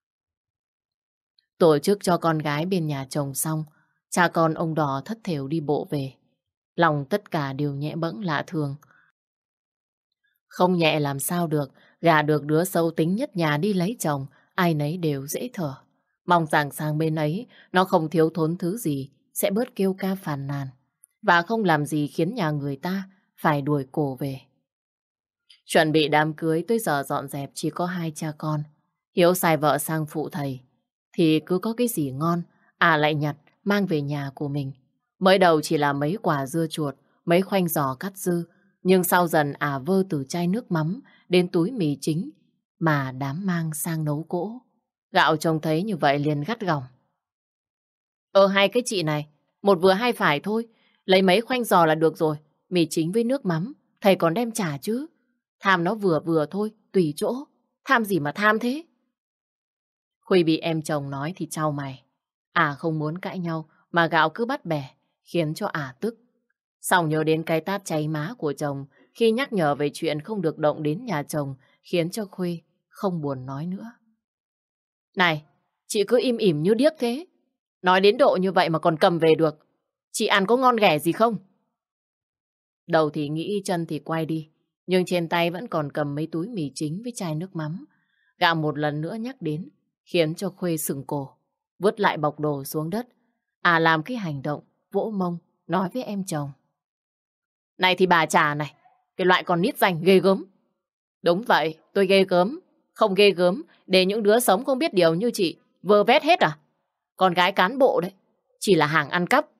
Tổ chức cho con gái bên nhà chồng xong, cha con ông Đỏ thất thểu đi bộ về. Lòng tất cả đều nhẹ bẫng lạ thường. Không nhẹ làm sao được, gả được đứa xấu tính nhất nhà đi lấy chồng, ai nấy đều dễ thở. Mong rằng sang bên ấy, nó không thiếu thốn thứ gì, sẽ bớt kêu ca phàn nàn. Và không làm gì khiến nhà người ta phải đuổi cổ về. Chuẩn bị đám cưới tới giờ dọn dẹp chỉ có hai cha con. Hiếu sai vợ sang phụ thầy, thì cứ có cái gì ngon, lại nhặt, mang về nhà của mình. Mới đầu chỉ là mấy quả dưa chuột, mấy khoanh giò cắt dư, nhưng sau dần vơ từ chai nước mắm đến túi mì chính mà đám mang sang nấu cỗ. Gạo trông thấy như vậy liền gắt gỏng. Hai cái chị này, một vừa hai phải thôi, lấy mấy khoanh giò là được rồi, mì chính với nước mắm, thầy còn đem trả chứ. Tham nó vừa vừa thôi, tùy chỗ, tham gì mà tham thế. Khuy bị em chồng nói thì chau mày. Không muốn cãi nhau mà Gạo cứ bắt bẻ, khiến cho tức. Xong nhớ đến cái tát cháy má của chồng khi nhắc nhở về chuyện không được động đến nhà chồng, khiến cho Khuy không buồn nói nữa. Này, chị cứ im ỉm như điếc thế. Nói đến độ như vậy mà còn cầm về được. Chị ăn có ngon ghẻ gì không? Đầu thì nghĩ, chân thì quay đi. Nhưng trên tay vẫn còn cầm mấy túi mì chính với chai nước mắm. Gạo một lần nữa nhắc đến, khiến cho Khuê sừng cổ, vứt lại bọc đồ xuống đất. Làm cái hành động vỗ mông, nói với em chồng. Này thì bà trả này, Cái loại con nít danh ghê gớm. Đúng vậy, tôi ghê gớm. Không ghê gớm để những đứa sống không biết điều như chị vơ vét hết à? Con gái cán bộ đấy, chỉ là hàng ăn cắp.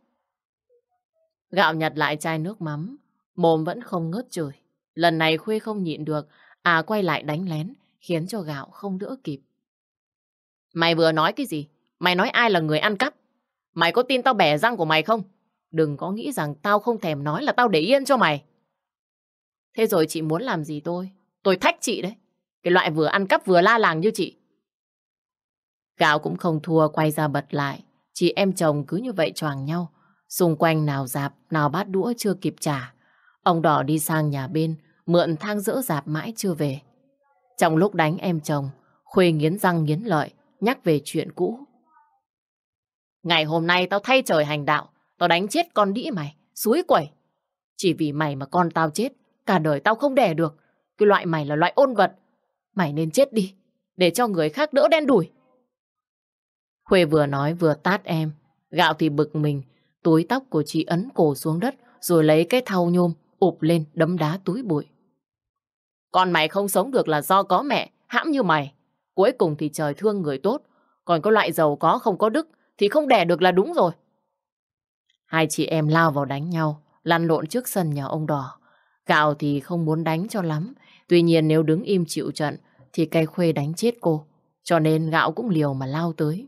Gạo nhặt lại chai nước mắm, mồm vẫn không ngớt chửi. Lần này Khuê không nhịn được, quay lại đánh lén, khiến cho Gạo không đỡ kịp. Mày vừa nói cái gì? Mày nói ai là người ăn cắp? Mày có tin tao bẻ răng của mày không? Đừng có nghĩ rằng tao không thèm nói là tao để yên cho mày. Thế rồi chị muốn làm gì tôi? Tôi thách chị đấy. Cái loại vừa ăn cắp vừa la làng như chị. Gạo cũng không thua, quay ra bật lại. Chị em chồng cứ như vậy choàng nhau. Xung quanh nào dạp, nào bát đũa chưa kịp trả. Ông Đỏ đi sang nhà bên, mượn thang dỡ dạp mãi chưa về. Trong lúc đánh em chồng, Khuê nghiến răng nghiến lợi, nhắc về chuyện cũ. Ngày hôm nay tao thay trời hành đạo, tao đánh chết con đĩ mày, suối quẩy. Chỉ vì mày mà con tao chết, cả đời tao không đẻ được. Cái loại mày là loại ôn vật. Mày nên chết đi, để cho người khác đỡ đen đủi. Khuê vừa nói vừa tát em. Gạo thì bực mình, túi tóc của chị ấn cổ xuống đất, rồi lấy cái thau nhôm ụp lên đấm đá túi bụi. Con mày không sống được là do có mẹ, hãm như mày. Cuối cùng thì trời thương người tốt, còn có loại giàu có không có đức thì không đẻ được là đúng rồi. Hai chị em lao vào đánh nhau, lăn lộn trước sân nhà ông Đỏ. Gạo thì không muốn đánh cho lắm, tuy nhiên nếu đứng im chịu trận thì cây Khuê đánh chết cô, cho nên Gạo cũng liều mà lao tới.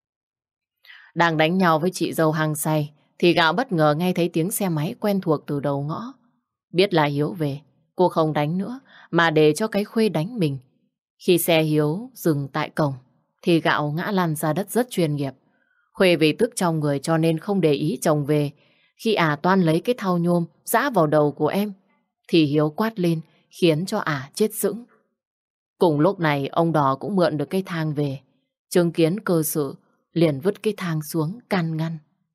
Đang đánh nhau với chị dâu hăng say thì Gạo bất ngờ nghe thấy tiếng xe máy quen thuộc từ đầu ngõ. Biết là Hiếu về, cô không đánh nữa mà để cho cái Khuê đánh mình. Khi xe Hiếu dừng tại cổng thì Gạo ngã lăn ra đất rất chuyên nghiệp. Khuê vì tức trong người cho nên không để ý chồng về. Khi toan lấy cái thau nhôm giã vào đầu của em thì Hiếu quát lên khiến cho chết sững. Cùng lúc này ông Đỏ cũng mượn được cây thang về. Chứng kiến cơ sự liền vứt cái thang xuống can ngăn.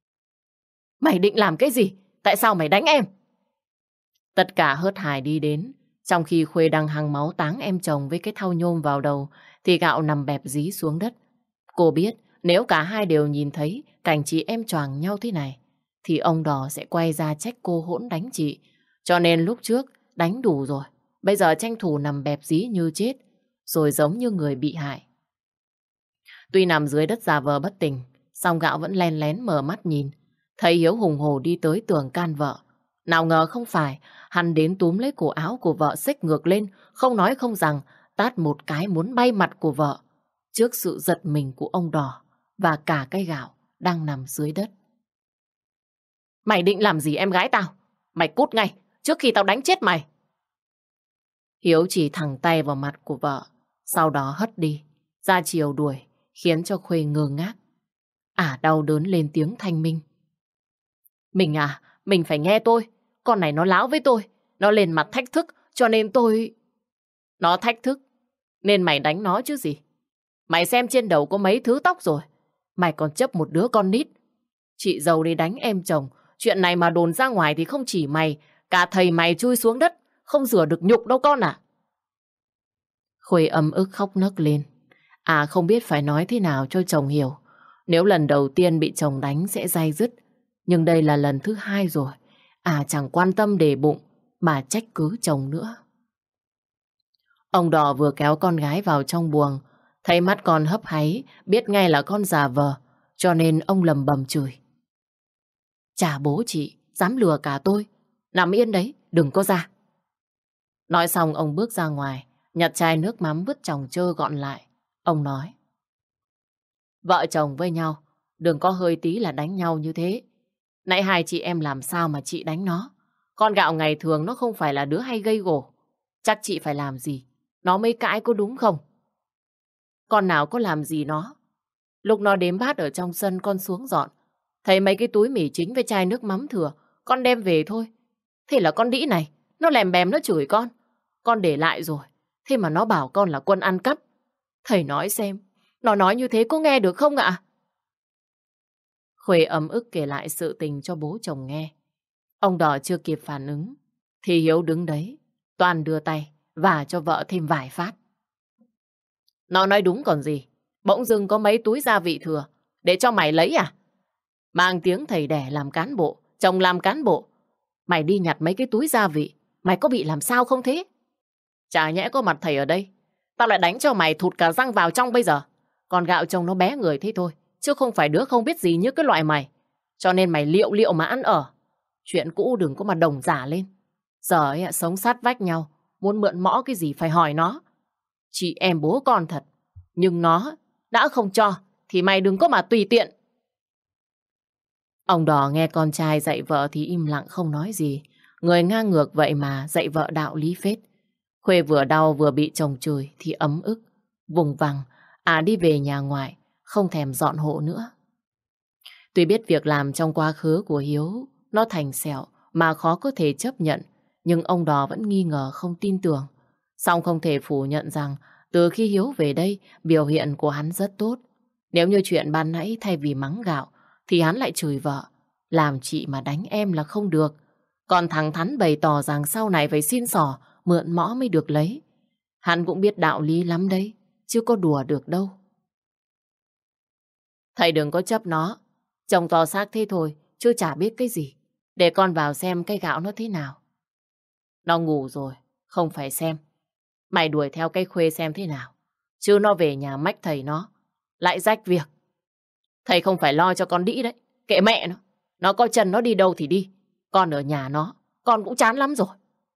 Mày định làm cái gì? Tại sao mày đánh em? Tất cả hớt hải đi đến. Trong khi Khuê đang hăng máu táng em chồng với cái thau nhôm vào đầu thì Gạo nằm bẹp dí xuống đất. Cô biết nếu cả hai đều nhìn thấy cảnh chị em choàng nhau thế này thì ông Đỏ sẽ quay ra trách cô hỗn đánh chị. Cho nên lúc trước đánh đủ rồi, bây giờ tranh thủ nằm bẹp dí như chết, rồi giống như người bị hại. Tuy nằm dưới đất giả vờ bất tỉnh, song Gạo vẫn len lén mở mắt nhìn. Thấy Hiếu hùng hổ đi tới tường can vợ. Nào ngờ không phải, hắn đến túm lấy cổ áo của vợ xích ngược lên, không nói không rằng, tát một cái muốn bay mặt của vợ. Trước sự giật mình của ông Đỏ và cả cái Gạo đang nằm dưới đất. Mày định làm gì em gái tao? Mày cút ngay, trước khi tao đánh chết mày. Hiếu chỉ thẳng tay vào mặt của vợ, sau đó hất đi, ra chiều đuổi, khiến cho Khuê ngơ ngác. Đau đớn lên tiếng thanh minh. Mình phải nghe tôi. Con này nó láo với tôi. Nó lên mặt thách thức, cho nên tôi... Nó thách thức, nên mày đánh nó chứ gì. Mày xem trên đầu có mấy thứ tóc rồi. Mày còn chấp một đứa con nít. Chị dâu đi đánh em chồng. Chuyện này mà đồn ra ngoài thì không chỉ mày, cả thầy mày chui xuống đất, không rửa được nhục đâu con à. Khuê ấm ức khóc nấc lên. Không biết phải nói thế nào cho chồng hiểu. Nếu lần đầu tiên bị chồng đánh sẽ day dứt, nhưng đây là lần thứ hai rồi. Chẳng quan tâm để bụng mà trách cứ chồng nữa. Ông Đỏ vừa kéo con gái vào trong buồng, thấy mắt con hấp háy, biết ngay là con giả vờ, cho nên ông lầm bầm chửi. Chà bố chị, dám lừa cả tôi. Nằm yên đấy, đừng có ra. Nói xong ông bước ra ngoài, nhặt chai nước mắm vứt chồng chơ gọn lại. Ông nói. Vợ chồng với nhau, đừng có hơi tí là đánh nhau như thế. Nãy hai chị em làm sao mà chị đánh nó? Con Gạo ngày thường nó không phải là đứa hay gây gổ. Chắc chị phải làm gì nó mới cãi có đúng không? Con nào có làm gì nó. Lúc nó đếm bát ở trong sân con xuống dọn, thấy mấy cái túi mì chính với chai nước mắm thừa, con đem về thôi. Thế là con đĩ này, nó lèm bèm nó chửi con. Con để lại rồi, thế mà nó bảo con là quân ăn cắp. Thầy nói xem, nó nói như thế có nghe được không ạ? Khuê ấm ức kể lại sự tình cho bố chồng nghe. Ông Đỏ chưa kịp phản ứng thì Hiếu đứng đấy, toàn đưa tay vả cho vợ thêm vài phát. Nó nói đúng còn gì. Bỗng dưng có mấy túi gia vị thừa để cho mày lấy à? Mang tiếng thầy đẻ làm cán bộ, chồng làm cán bộ. Mày đi nhặt mấy cái túi gia vị Mày có bị làm sao không thế? Chả nhẽ có mặt thầy ở đây, tao lại đánh cho mày thụt cả răng vào trong bây giờ. Con gạo trông nó bé người thế thôi, chứ không phải đứa không biết gì như cái loại mày. Cho nên mày liệu liệu mà ăn ở. Chuyện cũ đừng có mà đồng giả lên. Giờ ấy, sống sát vách nhau, muốn mượn mõ cái gì phải hỏi nó. Chị em bố con thật, nhưng nó đã không cho, thì mày đừng có mà tùy tiện. Ông Đỏ nghe con trai dạy vợ thì im lặng không nói gì. Người ngang ngược vậy mà dạy vợ đạo lý phết. Khuê vừa đau vừa bị chồng chửi thì ấm ức. Vùng vằng, đi về nhà ngoại, không thèm dọn hộ nữa. Tuy biết việc làm trong quá khứ của Hiếu nó thành sẹo mà khó có thể chấp nhận, nhưng ông Đò vẫn nghi ngờ không tin tưởng. Song không thể phủ nhận rằng từ khi Hiếu về đây, biểu hiện của hắn rất tốt. Nếu như chuyện ban nãy thay vì mắng gạo thì hắn lại chửi vợ. Làm chị mà đánh em là không được. Còn thẳng thắn bày tỏ rằng sau này phải xin xỏ, mượn mõ mới được lấy. Hắn cũng biết đạo lý lắm đấy, chứ có đùa được đâu. Thầy đừng có chấp nó. Trông to xác thế thôi, chứ chả biết cái gì. Để con vào xem cái gạo nó thế nào. Nó ngủ rồi, không phải xem. Mày đuổi theo cái Khuê xem thế nào. Chứ nó về nhà mách thầy nó, lại rách việc. Thầy không phải lo cho con đĩ đấy. Kệ mẹ nó. Nó có chân nó đi đâu thì đi. Con ở nhà nó, con cũng chán lắm rồi.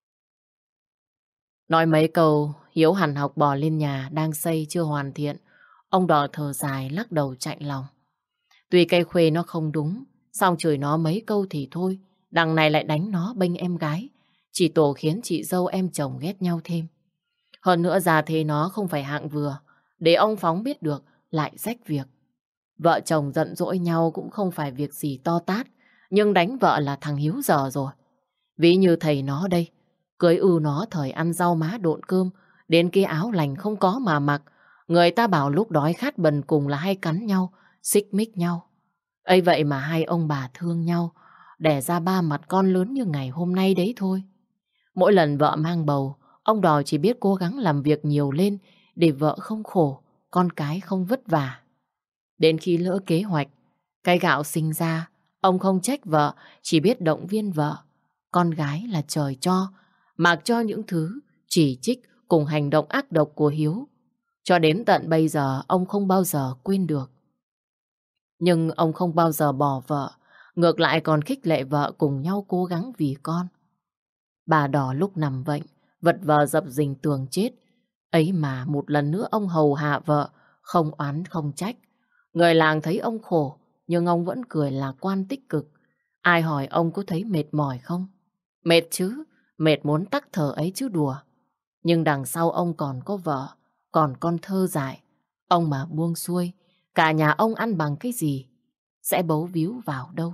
Nói mấy câu, Hiếu hằn học bò lên nhà đang xây chưa hoàn thiện. Ông Đỏ thở dài lắc đầu chạnh lòng. Tuy cây Khuê nó không đúng, xong chửi nó mấy câu thì thôi. Đằng này lại đánh nó bênh em gái. Chỉ tổ khiến chị dâu em chồng ghét nhau thêm. Hơn nữa già thế nó không phải hạng vừa. Để ông Phóng biết được lại rách việc. Vợ chồng giận dỗi nhau cũng không phải việc gì to tát. Nhưng đánh vợ là thằng Hiếu dở rồi. Ví như thầy nó đây. Cưới nó thời ăn rau má độn cơm. Đến cái áo lành không có mà mặc. Người ta bảo lúc đói khát bần cùng là hay cắn nhau, xích mích nhau. Ấy vậy mà hai ông bà thương nhau, đẻ ra ba mặt con lớn như ngày hôm nay đấy thôi. Mỗi lần vợ mang bầu, ông Đò chỉ biết cố gắng làm việc nhiều lên để vợ không khổ, con cái không vất vả. Đến khi lỡ kế hoạch, cái gạo sinh ra, ông không trách vợ, chỉ biết động viên vợ. Con gái là trời cho, mặc cho những thứ chỉ trích cùng hành động ác độc của Hiếu. Cho đến tận bây giờ, ông không bao giờ quên được. Nhưng ông không bao giờ bỏ vợ, ngược lại còn khích lệ vợ cùng nhau cố gắng vì con. Bà Đỏ lúc nằm bệnh, vật vờ dập dình tường chết. Ấy mà một lần nữa ông hầu hạ vợ, không oán không trách. Người làng thấy ông khổ, nhưng ông vẫn cười lạc quan tích cực. Ai hỏi ông có thấy mệt mỏi không? Mệt chứ, mệt muốn tắc thở ấy chứ đùa. Nhưng đằng sau ông còn có vợ, còn con thơ dại. Ông mà buông xuôi, cả nhà ông ăn bằng cái gì? Sẽ bấu víu vào đâu?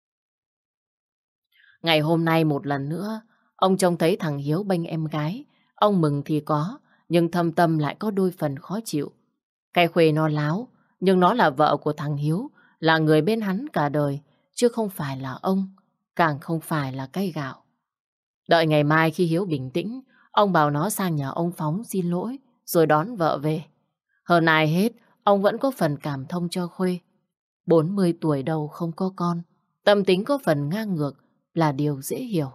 Ngày hôm nay một lần nữa, ông trông thấy thằng Hiếu bênh em gái. Ông mừng thì có, nhưng thâm tâm lại có đôi phần khó chịu. Cái Khuê nó láo, nhưng nó là vợ của thằng Hiếu, là người bên hắn cả đời, chứ không phải là ông, càng không phải là cây gạo. Đợi ngày mai khi Hiếu bình tĩnh, ông bảo nó sang nhà ông Phóng xin lỗi, rồi đón vợ về. Hơn ai hết, ông vẫn có phần cảm thông cho Khuê. 40 tuổi đầu không có con, tâm tính có phần ngang ngược là điều dễ hiểu.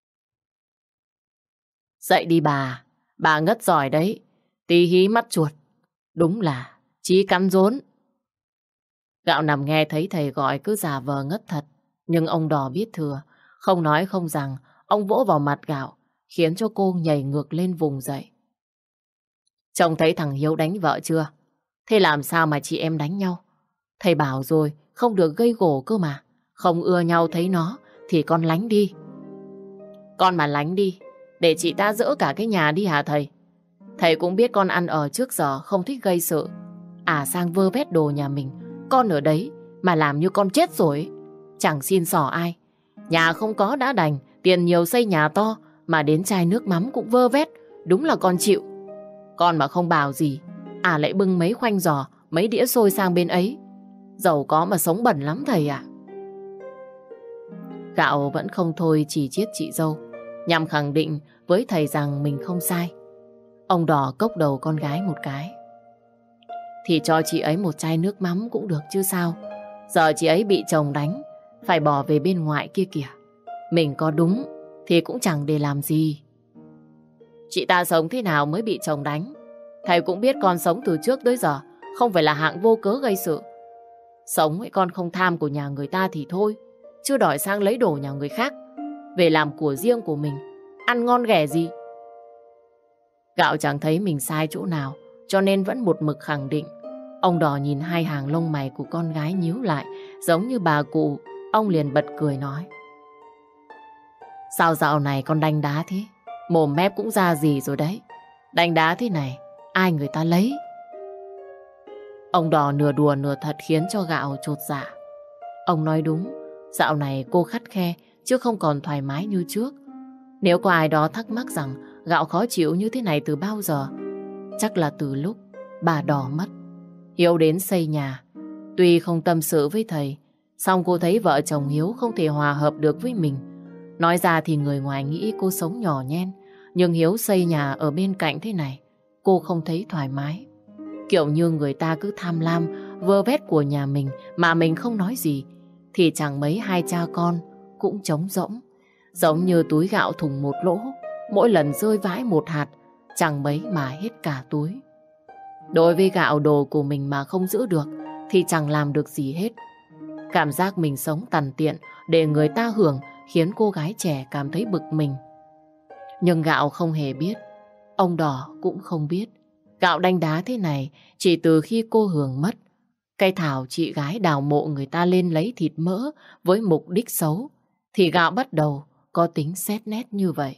Dậy đi bà ngất giỏi đấy, tí hí mắt chuột, đúng là chí cắn rốn. Gạo nằm nghe thấy thầy gọi cứ giả vờ ngất thật, nhưng ông Đò biết thừa, không nói không rằng, ông vỗ vào mặt Gạo, khiến cho cô nhảy ngược lên vùng dậy. Trông thấy thằng Hiếu đánh vợ chưa? Thế làm sao mà chị em đánh nhau? Thầy bảo rồi, không được gây gổ cơ mà. Không ưa nhau thấy nó, thì con lánh đi. Con mà lánh đi, để chị ta dỡ cả cái nhà đi hả thầy? Thầy cũng biết con ăn ở trước giờ không thích gây sự. Sang vơ vét đồ nhà mình, con ở đấy mà làm như con chết rồi. Chẳng xin xỏ ai. Nhà không có đã đành, tiền nhiều xây nhà to, mà đến chai nước mắm cũng vơ vét. Đúng là con chịu. Con mà không bảo gì, lại bưng mấy khoanh giò, mấy đĩa xôi sang bên ấy. Giàu có mà sống bẩn lắm thầy ạ. Gạo vẫn không thôi chỉ chiết chị dâu, nhằm khẳng định với thầy rằng mình không sai. Ông Đỏ cốc đầu con gái một cái. Thì cho chị ấy một chai nước mắm cũng được chứ sao. Giờ chị ấy bị chồng đánh, phải bỏ về bên ngoại kia kìa. Mình có đúng thì cũng chẳng để làm gì. Chị ta sống thế nào mới bị chồng đánh? Thầy cũng biết con sống từ trước tới giờ, không phải là hạng vô cớ gây sự. Sống với con không tham của nhà người ta thì thôi, chứ đòi sang lấy đồ nhà người khác về làm của riêng của mình, ăn ngon ghẻ gì. Gạo chẳng thấy mình sai chỗ nào, cho nên vẫn một mực khẳng định. Ông Đỏ nhìn hai hàng lông mày của con gái nhíu lại, giống như bà cụ. Ông liền bật cười nói: Sao dạo này con đanh đá thế? Mồm mép cũng ra gì rồi đấy. Đanh đá thế này, ai người ta lấy? Ông Đỏ nửa đùa nửa thật khiến cho Gạo chột dạ. Ông nói đúng, dạo này cô khắt khe chứ không còn thoải mái như trước. Nếu có ai đó thắc mắc rằng Gạo khó chịu như thế này từ bao giờ, chắc là từ lúc bà Đỏ mất. Hiếu đến xây nhà, tuy không tâm sự với thầy, song cô thấy vợ chồng Hiếu không thể hòa hợp được với mình. Nói ra thì người ngoài nghĩ cô sống nhỏ nhen, nhưng Hiếu xây nhà ở bên cạnh thế này, cô không thấy thoải mái. Kiểu như người ta cứ tham lam, vơ vét của nhà mình mà mình không nói gì, thì chẳng mấy hai cha con cũng trống rỗng. Giống như túi gạo thùng một lỗ, mỗi lần rơi vãi một hạt, chẳng mấy mà hết cả túi. Đối với Gạo, đồ của mình mà không giữ được thì chẳng làm được gì hết. Cảm giác mình sống tằn tiện để người ta hưởng khiến cô gái trẻ cảm thấy bực mình. Nhưng Gạo không hề biết, ông Đỏ cũng không biết. Gạo đanh đá thế này chỉ từ khi cô Hường mất. Cái thảo chị gái đào mộ người ta lên lấy thịt mỡ với mục đích xấu, thì Gạo bắt đầu có tính xét nét như vậy.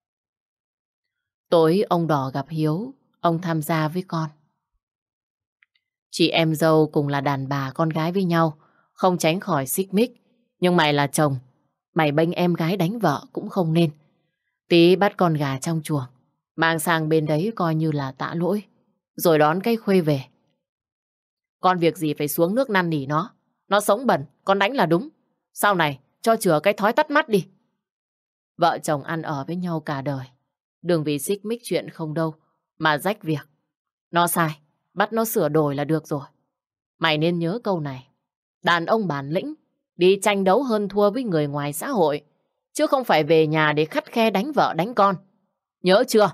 Tối ông Đỏ gặp Hiếu, ông tham gia với con. Chị em dâu cùng là đàn bà con gái với nhau, không tránh khỏi xích mích. Nhưng mày là chồng, mày bênh em gái đánh vợ cũng không nên. Tí bắt con gà trong chuồng, mang sang bên đấy coi như là tạ lỗi, rồi đón cái Khuê về. Con việc gì phải xuống nước năn nỉ nó sống bẩn, con đánh là đúng. Sau này cho chừa cái thói tắt mắt đi. Vợ chồng ăn ở với nhau cả đời, đừng vì xích mích chuyện không đâu mà rách việc. Nó sai, bắt nó sửa đổi là được rồi. Mày nên nhớ câu này: đàn ông bản lĩnh đi tranh đấu hơn thua với người ngoài xã hội, chứ không phải về nhà để khắt khe đánh vợ đánh con. Nhớ chưa?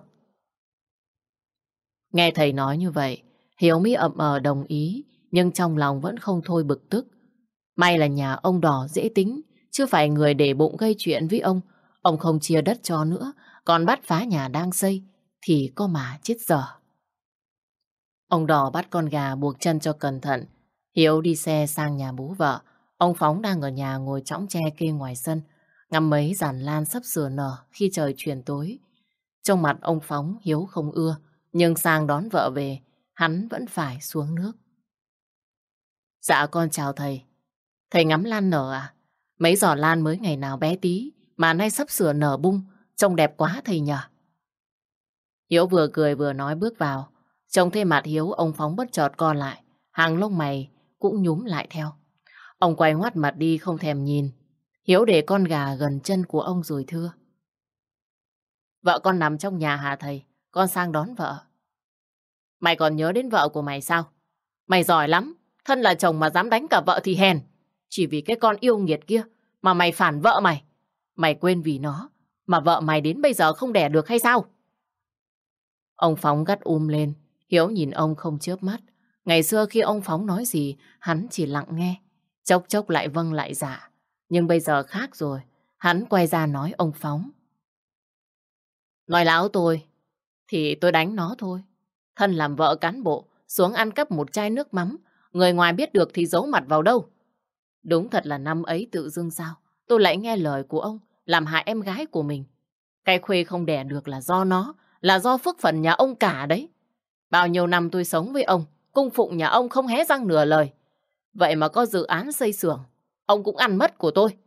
Nghe thầy nói như vậy, Hiếu mới ậm ờ đồng ý, nhưng trong lòng vẫn không thôi bực tức. May là nhà ông Đỏ dễ tính, chứ phải người để bụng gây chuyện với ông. Ông không chia đất cho nữa, còn bắt phá nhà đang xây, thì có mà chết dở. Ông Đỏ bắt con gà buộc chân cho cẩn thận. Hiếu đi xe sang nhà bố vợ. Ông Phóng đang ở nhà ngồi chõng tre kê ngoài sân, ngắm mấy giàn lan sắp sửa nở khi trời chuyển tối. Trong mặt ông Phóng, Hiếu không ưa, nhưng sang đón vợ về, hắn vẫn phải xuống nước. Dạ con chào thầy. Thầy ngắm lan nở à? Mấy giỏ lan mới ngày nào bé tí, mà nay sắp sửa nở bung, trông đẹp quá thầy nhờ. Hiếu vừa cười vừa nói bước vào. Trông thấy mặt Hiếu, ông Phóng bất chợt co lại, hàng lông mày cũng nhúm lại theo. Ông quay ngoắt mặt đi không thèm nhìn. Hiếu để con gà gần chân của ông rồi thưa: Vợ con nằm trong nhà hả thầy? Con sang đón vợ. Mày còn nhớ đến vợ của mày sao? Mày giỏi lắm, thân là chồng mà dám đánh cả vợ thì hèn. Chỉ vì cái con yêu nghiệt kia mà mày phản vợ mày. Mày quên vì nó mà vợ mày đến bây giờ không đẻ được hay sao? Ông Phóng gắt lên. Hiếu nhìn ông không chớp mắt. Ngày xưa khi ông Phóng nói gì, hắn chỉ lặng nghe, chốc chốc lại vâng lại dạ. Nhưng bây giờ khác rồi. Hắn quay ra nói ông Phóng: Nói láo tôi thì tôi đánh nó thôi. Thân làm vợ cán bộ, xuống ăn cắp một chai nước mắm, người ngoài biết được thì giấu mặt vào đâu. Đúng thật là năm ấy tự dưng sao tôi lại nghe lời của ông, làm hại em gái của mình. Cái Khuê không đẻ được là do nó, là do phước phần nhà ông cả đấy. Bao nhiêu năm tôi sống với ông, cung phụng nhà ông không hé răng nửa lời. Vậy mà có dự án xây xưởng, ông cũng ăn mất của tôi.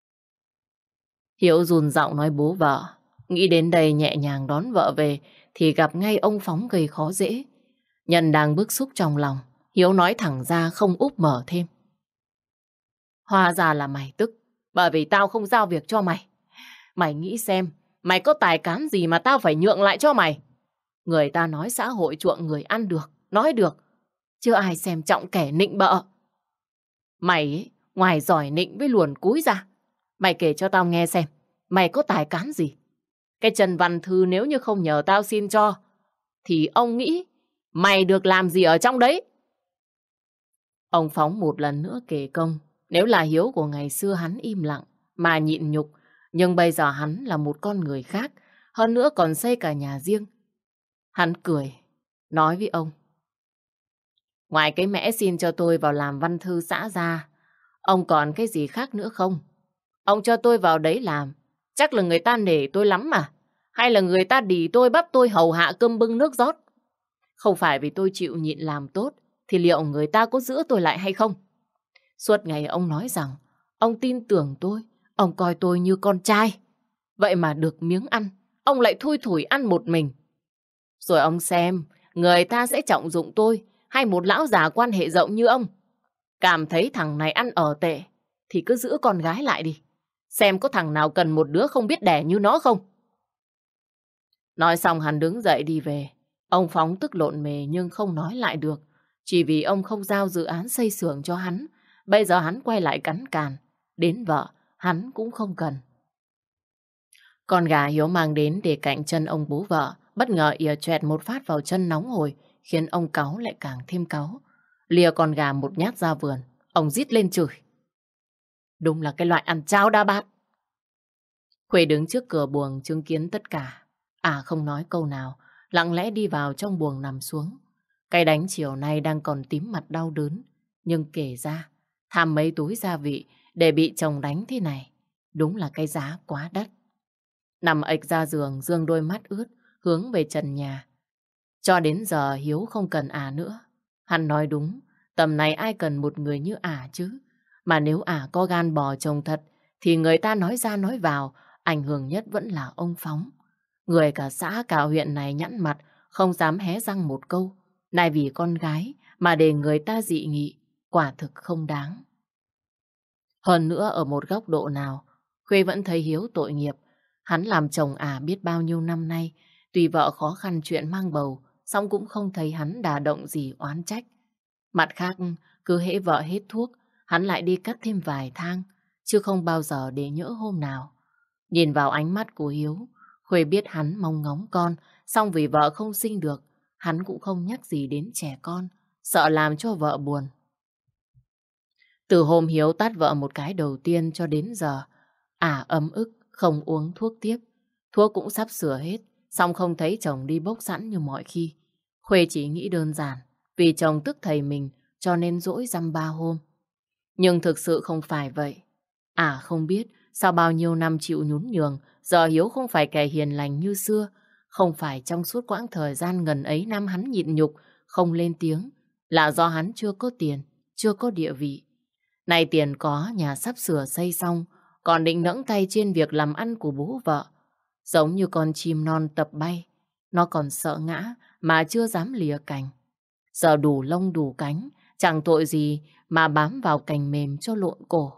Hiếu run giọng nói bố vợ. Nghĩ đến đây nhẹ nhàng đón vợ về thì gặp ngay ông Phóng gây khó dễ. Nhân đang bức xúc trong lòng, Hiếu nói thẳng ra không úp mở thêm. Hóa ra là mày tức bởi vì tao không giao việc cho mày. Mày nghĩ xem, mày có tài cán gì mà tao phải nhượng lại cho mày? Người ta nói xã hội chuộng người ăn được, nói được, chưa ai xem trọng kẻ nịnh bợ. Mày ấy, ngoài giỏi nịnh với luồn cúi ra, mày kể cho tao nghe xem, Mày có tài cán gì? Cái Trần Văn Thư nếu như không nhờ tao xin cho, thì ông nghĩ mày được làm gì ở trong đấy? Ông Phóng một lần nữa kể công. Nếu là Hiếu của ngày xưa hắn im lặng mà nhịn nhục, nhưng bây giờ hắn là một con người khác, hơn nữa còn xây cả nhà riêng. Hắn cười, nói với ông: ngoài cái mẽ xin cho tôi vào làm văn thư xã ra, ông còn cái gì khác nữa không? Ông cho tôi vào đấy làm, chắc là người ta nể tôi lắm mà. Hay là người ta đỉ tôi bắt tôi hầu hạ cơm bưng nước rót? Không phải vì tôi chịu nhịn làm tốt, thì liệu người ta có giữ tôi lại hay không? Suốt ngày ông nói rằng ông tin tưởng tôi, ông coi tôi như con trai. Vậy mà được miếng ăn, ông lại thui thủi ăn một mình. Rồi ông xem, người ta sẽ trọng dụng tôi hay một lão già quan hệ rộng như ông? Cảm thấy thằng này ăn ở tệ thì cứ giữ con gái lại đi. Xem có thằng nào cần một đứa không biết đẻ như nó không? Nói xong hắn đứng dậy đi về. Ông Phóng tức lộn mề nhưng không nói lại được. Chỉ vì ông không giao dự án xây xưởng cho hắn. Bây giờ hắn quay lại cắn càn. Đến vợ, hắn cũng không cần. Con gà Hiếu mang đến để cạnh chân ông bố vợ, bất ngờ ỉa choẹt một phát vào chân nóng hổi, khiến ông cáu lại càng thêm cáu. Lìa con gà một nhát ra vườn, ông rít lên chửi: đúng là cái loại ăn cháo đa bát. Khuê đứng trước cửa buồng chứng kiến tất cả. Không nói câu nào, lặng lẽ đi vào trong buồng nằm xuống. Cái đánh chiều nay đang còn tím mặt đau đớn, nhưng kể ra, tham mấy túi gia vị để bị chồng đánh thế này, đúng là cái giá quá đắt. Nằm ệch ra giường, dương đôi mắt ướt, hướng về trần nhà. Cho đến giờ Hiếu không cần nữa. Hắn nói đúng, tầm này ai cần một người như chứ. Mà nếu có gan bỏ chồng thật, thì người ta nói ra nói vào, ảnh hưởng nhất vẫn là ông Phóng. Người cả xã cả huyện này nhẵn mặt, không dám hé răng một câu. Này vì con gái mà để người ta dị nghị, quả thực không đáng. Hơn nữa ở một góc độ nào, Khuê vẫn thấy Hiếu tội nghiệp. Hắn làm chồng biết bao nhiêu năm nay, tuy vợ khó khăn chuyện mang bầu, song cũng không thấy hắn đả động gì oán trách. Mặt khác, cứ hễ vợ hết thuốc, hắn lại đi cắt thêm vài thang, chứ không bao giờ để nhỡ hôm nào. Nhìn vào ánh mắt của Hiếu, Khuê biết hắn mong ngóng con, song vì vợ không sinh được, hắn cũng không nhắc gì đến trẻ con, sợ làm cho vợ buồn. Từ hôm Hiếu tát vợ một cái đầu tiên cho đến giờ, ấm ức, không uống thuốc tiếp. Thuốc cũng sắp sửa hết, song không thấy chồng đi bốc sẵn như mọi khi. Khuê chỉ nghĩ đơn giản, vì chồng tức thầy mình cho nên dỗi dăm 3 hôm. Nhưng thực sự không phải vậy. Không biết sau bao nhiêu năm chịu nhún nhường, giờ Hiếu không phải kẻ hiền lành như xưa. Không phải trong suốt quãng thời gian ngần ấy năm hắn nhịn nhục, không lên tiếng, là do hắn chưa có tiền, chưa có địa vị. Nay tiền có, nhà sắp sửa xây xong, còn định nẫng tay trên việc làm ăn của bố vợ. Giống như con chim non tập bay, nó còn sợ ngã mà chưa dám lìa cành. Giờ đủ lông đủ cánh, chẳng tội gì mà bám vào cành mềm cho lộn cổ.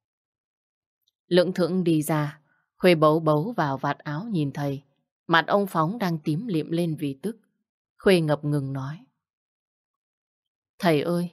Lững thững đi ra, Khuê bấu bấu vào vạt áo nhìn thầy. Mặt ông Phóng đang tím liệm lên vì tức. Khuê ngập ngừng nói: thầy ơi,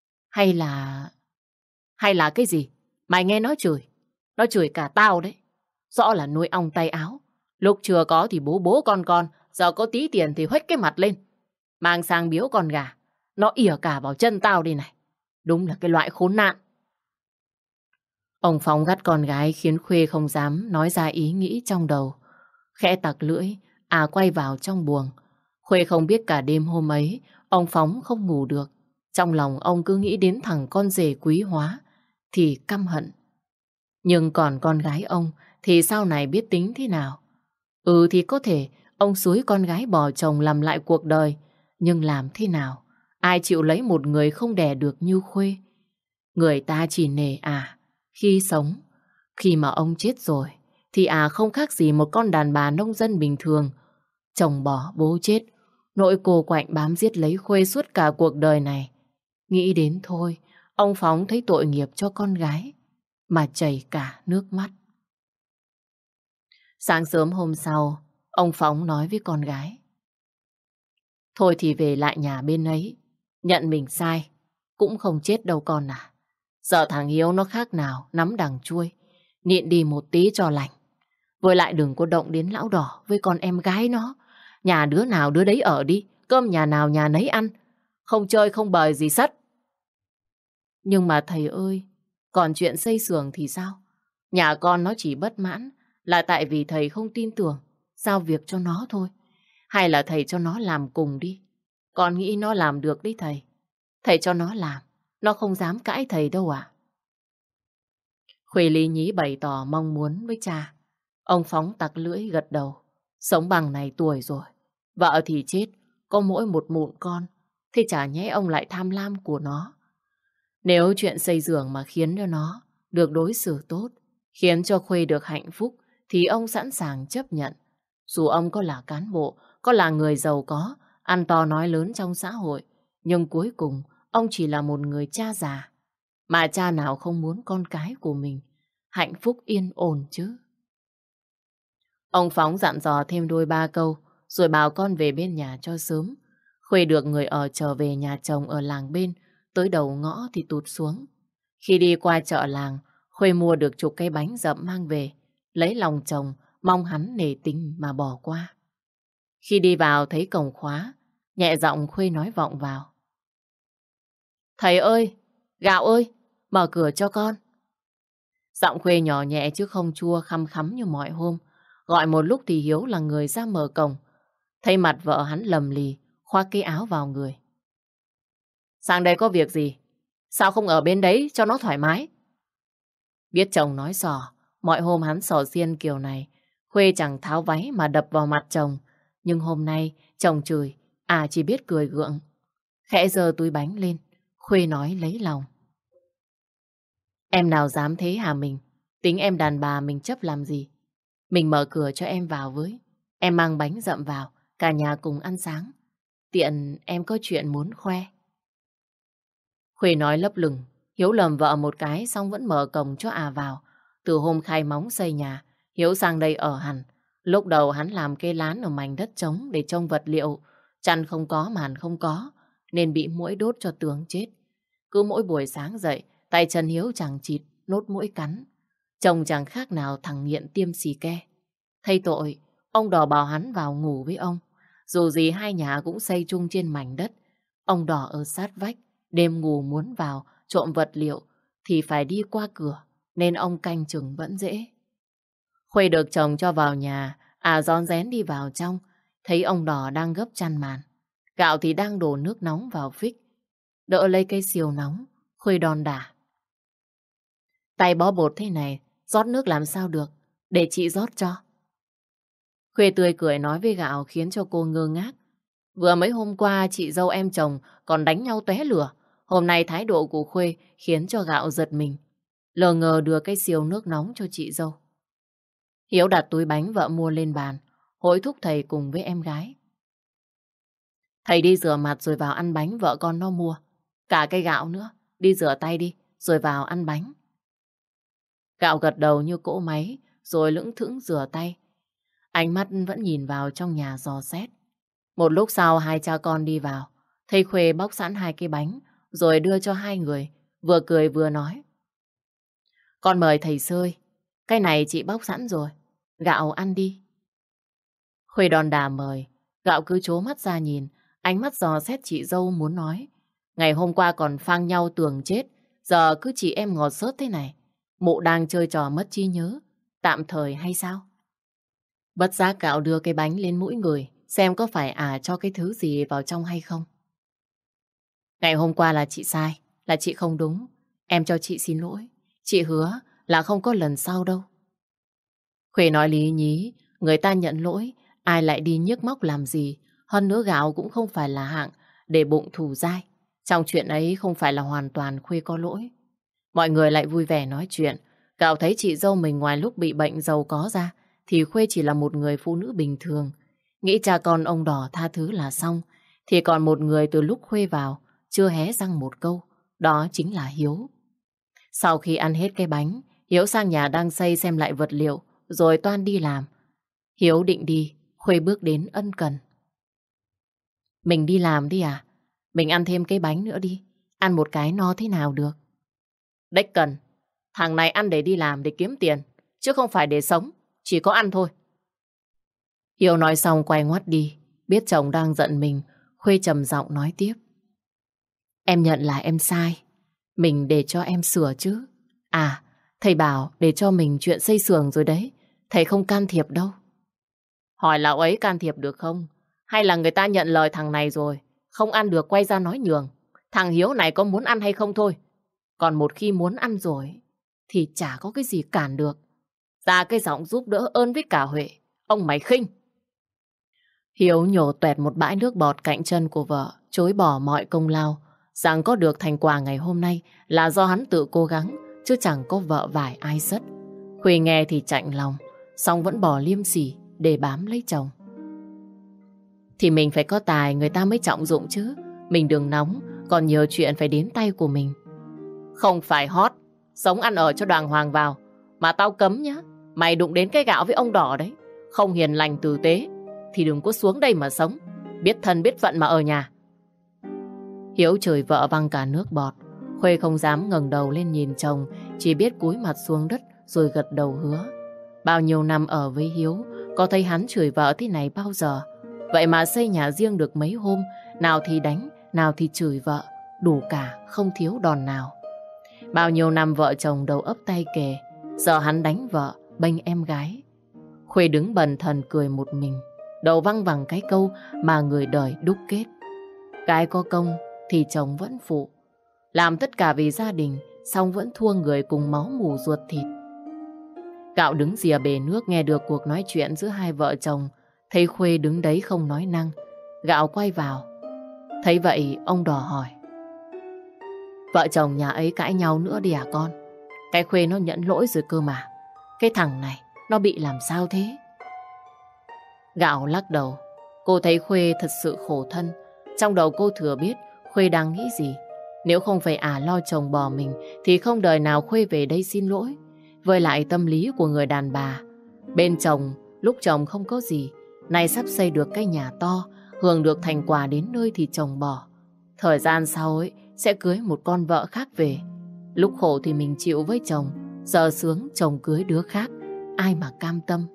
hay là cái gì? Mày nghe nó chửi. Nó chửi cả tao đấy. Rõ là nuôi ong tay áo. Lúc chưa có thì bố bố con, giờ có tí tiền thì huếch cái mặt lên. Mang sang biếu con gà, nó ỉa cả vào chân tao đi này. Đúng là cái loại khốn nạn. Ông Phong gắt con gái khiến Khuê không dám nói ra ý nghĩ trong đầu. Khẽ tặc lưỡi, quay vào trong buồng. Khuê không biết cả đêm hôm ấy, ông Phóng không ngủ được. Trong lòng ông cứ nghĩ đến thằng con rể quý hóa, thì căm hận. Nhưng còn con gái ông thì sau này biết tính thế nào. Thì có thể ông xúi con gái bỏ chồng làm lại cuộc đời. Nhưng làm thế nào? Ai chịu lấy một người không đẻ được như Khuê? Người ta chỉ nể khi sống. Khi mà ông chết rồi thì không khác gì một con đàn bà nông dân bình thường. Chồng bỏ bố chết, nỗi cô quạnh bám giết lấy Khuê suốt cả cuộc đời này. Nghĩ đến thôi, ông Phóng thấy tội nghiệp cho con gái mà chảy cả nước mắt. Sáng sớm hôm sau, ông Phóng nói với con gái: thôi thì về lại nhà bên ấy, nhận mình sai, cũng không chết đâu con à. Giờ thằng Hiếu nó khác nào nắm đằng chuôi, nhịn đi một tí cho lành. Với lại đừng có động đến lão đỏ với con em gái nó. Nhà đứa nào đứa đấy ở đi, cơm nhà nào nhà nấy ăn. Không chơi không bời gì sất. Nhưng mà thầy ơi, còn chuyện xây xưởng thì sao? Nhà con nó chỉ bất mãn là tại vì thầy không tin tưởng giao việc cho nó thôi. Hay là thầy cho nó làm cùng đi. Con nghĩ nó làm được đấy thầy. Thầy cho nó làm, nó không dám cãi thầy đâu ạ. Khuê lý nhí bày tỏ mong muốn với cha. Ông Phóng tặc lưỡi gật đầu. Sống bằng này tuổi rồi. Vợ thì chết, có mỗi một mụn con. Thì chả nhẽ ông lại tham lam của nó. Nếu chuyện xây dựng mà khiến cho nó được đối xử tốt, khiến cho Khuê được hạnh phúc, thì ông sẵn sàng chấp nhận. Dù ông có là cán bộ, có là người giàu có, ăn to nói lớn trong xã hội, nhưng cuối cùng ông chỉ là một người cha già. Mà cha nào không muốn con cái của mình hạnh phúc yên ổn chứ. Ông Phóng dặn dò thêm đôi ba câu, rồi bảo con về bên nhà cho sớm. Khuê được người ở trở về nhà chồng ở làng bên, tới đầu ngõ thì tụt xuống. Khi đi qua chợ làng, Khuê mua được chục cây bánh dậm mang về, lấy lòng chồng, mong hắn nể tình mà bỏ qua. Khi đi vào thấy cổng khóa, nhẹ giọng Khuê nói vọng vào. Thầy ơi, gạo ơi, mở cửa cho con. Giọng Khuê nhỏ nhẹ chứ không chua khăm khắm như mọi hôm. Gọi một lúc thì Hiếu là người ra mở cổng. Thấy mặt vợ hắn lầm lì, khoác cái áo vào người. Sang đây có việc gì? Sao không ở bên đấy cho nó thoải mái? Biết chồng nói xỏ, mọi hôm hắn xỏ xiên kiểu này, Khuê chẳng tháo váy mà đập vào mặt chồng. Nhưng hôm nay chồng chửi, chỉ biết cười gượng. Khẽ giơ túi bánh lên, Khuê nói lấy lòng. Em nào dám thế hả mình? Tính em đàn bà mình chấp làm gì? Mình mở cửa cho em vào với. Em mang bánh dậm vào, cả nhà cùng ăn sáng. Tiện em có chuyện muốn khoe. Khuê nói lấp lửng, Hiếu lầm vợ một cái xong vẫn mở cổng cho vào. Từ hôm khai móng xây nhà, Hiếu sang đây ở hẳn. Lúc đầu hắn làm cây lán ở mảnh đất trống để trông vật liệu. Chăn không có, màn không có, nên bị muỗi đốt cho tường chết. Cứ mỗi buổi sáng dậy, tay chân Hiếu chẳng chịt, nốt muỗi cắn. Chồng chẳng khác nào thằng nghiện tiêm xì ke. Thay tội, ông Đỏ bảo hắn vào ngủ với ông. Dù gì hai nhà cũng xây chung trên mảnh đất. Ông Đỏ ở sát vách, đêm ngủ muốn vào trộm vật liệu thì phải đi qua cửa, nên ông canh chừng vẫn dễ. Khuê được chồng cho vào nhà, rón rén đi vào trong, thấy ông Đỏ đang gấp chăn màn. Gạo thì đang đổ nước nóng vào phích. Đỡ lấy cây siêu nóng, Khuê đòn đả. Tay bó bột thế này, rót nước làm sao được, để chị rót cho. Khuê tươi cười nói với Gạo khiến cho cô ngơ ngác. Vừa mấy hôm qua chị dâu em chồng còn đánh nhau tóe lửa. Hôm nay thái độ của Khuê khiến cho Gạo giật mình. Lờ ngờ đưa cái siêu nước nóng cho chị dâu. Hiếu đặt túi bánh vợ mua lên bàn, hối thúc thầy cùng với em gái. Thầy đi rửa mặt rồi vào ăn bánh vợ con nó mua. Cả cây Gạo nữa, đi rửa tay đi, rồi vào ăn bánh. Gạo gật đầu như cỗ máy, rồi lững thững rửa tay. Ánh mắt vẫn nhìn vào trong nhà dò xét. Một lúc sau hai cha con đi vào. Thầy Khuê bóc sẵn hai cái bánh, rồi đưa cho hai người, vừa cười vừa nói. Con mời thầy Sơi, cái này chị bóc sẵn rồi, Gạo ăn đi. Khuê đòn đà mời, Gạo cứ trố mắt ra nhìn, ánh mắt dò xét chị dâu muốn nói. Ngày hôm qua còn phang nhau tường chết, giờ cứ chị em ngọt xớt thế này. Mụ đang chơi trò mất trí nhớ, tạm thời hay sao? Bất giác Gạo đưa cái bánh lên mũi người, xem có phải cho cái thứ gì vào trong hay không. Ngày hôm qua là chị sai, là chị không đúng. Em cho chị xin lỗi. Chị hứa là không có lần sau đâu. Khuê nói lý nhí, người ta nhận lỗi, ai lại đi nhức móc làm gì. Hơn nữa Gạo cũng không phải là hạng để bụng thù dai. Trong chuyện ấy không phải là hoàn toàn Khuê có lỗi. Mọi người lại vui vẻ nói chuyện. Gạo thấy chị dâu mình ngoài lúc bị bệnh giàu có ra, thì Khuê chỉ là một người phụ nữ bình thường. Nghĩ cha con ông Đỏ tha thứ là xong, thì còn một người từ lúc Khuê vào chưa hé răng một câu, đó chính là Hiếu. Sau khi ăn hết cái bánh, Hiếu sang nhà đang xây xem lại vật liệu, rồi toan đi làm. Hiếu định đi, Khuê bước đến ân cần. Mình đi làm đi à? Mình ăn thêm cái bánh nữa đi, ăn một cái no thế nào được? Đếch cần, thằng này ăn để đi làm để kiếm tiền, chứ không phải để sống. chỉ có ăn thôi. Hiếu nói xong quay ngoắt đi. Biết chồng đang giận mình, Khuê trầm giọng nói tiếp. Em nhận là em sai. Mình để cho em sửa chứ. À, thầy bảo để cho mình chuyện xây xường rồi đấy. Thầy không can thiệp đâu. Hỏi lão ấy can thiệp được không? Hay là người ta nhận lời thằng này rồi, không ăn được quay ra nói nhường. Thằng Hiếu này có muốn ăn hay không thôi. Còn một khi muốn ăn rồi, thì chả có cái gì cản được. Ra cái giọng giúp đỡ ơn với cả Huệ. Ông mày khinh. Hiếu nhổ toẹt một bãi nước bọt cạnh chân của vợ, chối bỏ mọi công lao. Rằng có được thành quả ngày hôm nay là do hắn tự cố gắng, chứ chẳng có vợ vải ai sất. Khuê nghe thì chạnh lòng, song vẫn bỏ liêm sỉ để bám lấy chồng. Thì mình phải có tài người ta mới trọng dụng chứ. Mình đừng nóng, còn nhiều chuyện phải đến tay của mình. Không phải hot, sống ăn ở cho đàng hoàng vào. Mà tao cấm nhá, mày đụng đến cái gạo với ông đỏ đấy, không hiền lành tử tế, thì đừng có xuống đây mà sống. Biết thân biết phận mà ở nhà. Hiếu chửi vợ văng cả nước bọt. Khuê không dám ngẩng đầu lên nhìn chồng, chỉ biết cúi mặt xuống đất rồi gật đầu hứa. Bao nhiêu năm ở với Hiếu, có thấy hắn chửi vợ thế này bao giờ. Vậy mà xây nhà riêng được mấy hôm, nào thì đánh, nào thì chửi vợ, đủ cả, không thiếu đòn nào. Bao nhiêu năm vợ chồng đầu ấp tay kề, giờ hắn đánh vợ, bênh em gái. Khuê đứng bần thần cười một mình, đầu văng vẳng cái câu mà người đời đúc kết. Gái có công thì chồng vẫn phụ, làm tất cả vì gia đình, song vẫn thua người cùng máu mủ ruột thịt. Gạo đứng rìa bể nước nghe được cuộc nói chuyện giữa hai vợ chồng, thấy Khuê đứng đấy không nói năng. Gạo quay vào. Thấy vậy ông đỏ hỏi. Vợ chồng nhà ấy cãi nhau nữa đi à con? Cái Khuê nó nhận lỗi rồi cơ mà. Cái thằng này nó bị làm sao thế? Gạo lắc đầu. Cô thấy Khuê thật sự khổ thân. Trong đầu cô thừa biết Khuê đang nghĩ gì. Nếu không phải lo chồng bỏ mình thì không đời nào Khuê về đây xin lỗi. Với lại tâm lý của người đàn bà, bên chồng lúc chồng không có gì, nay sắp xây được cái nhà to, hưởng được thành quả đến nơi thì chồng bỏ. Thời gian sau ấy sẽ cưới một con vợ khác về. Lúc khổ thì mình chịu với chồng, giờ sướng chồng cưới đứa khác, ai mà cam tâm.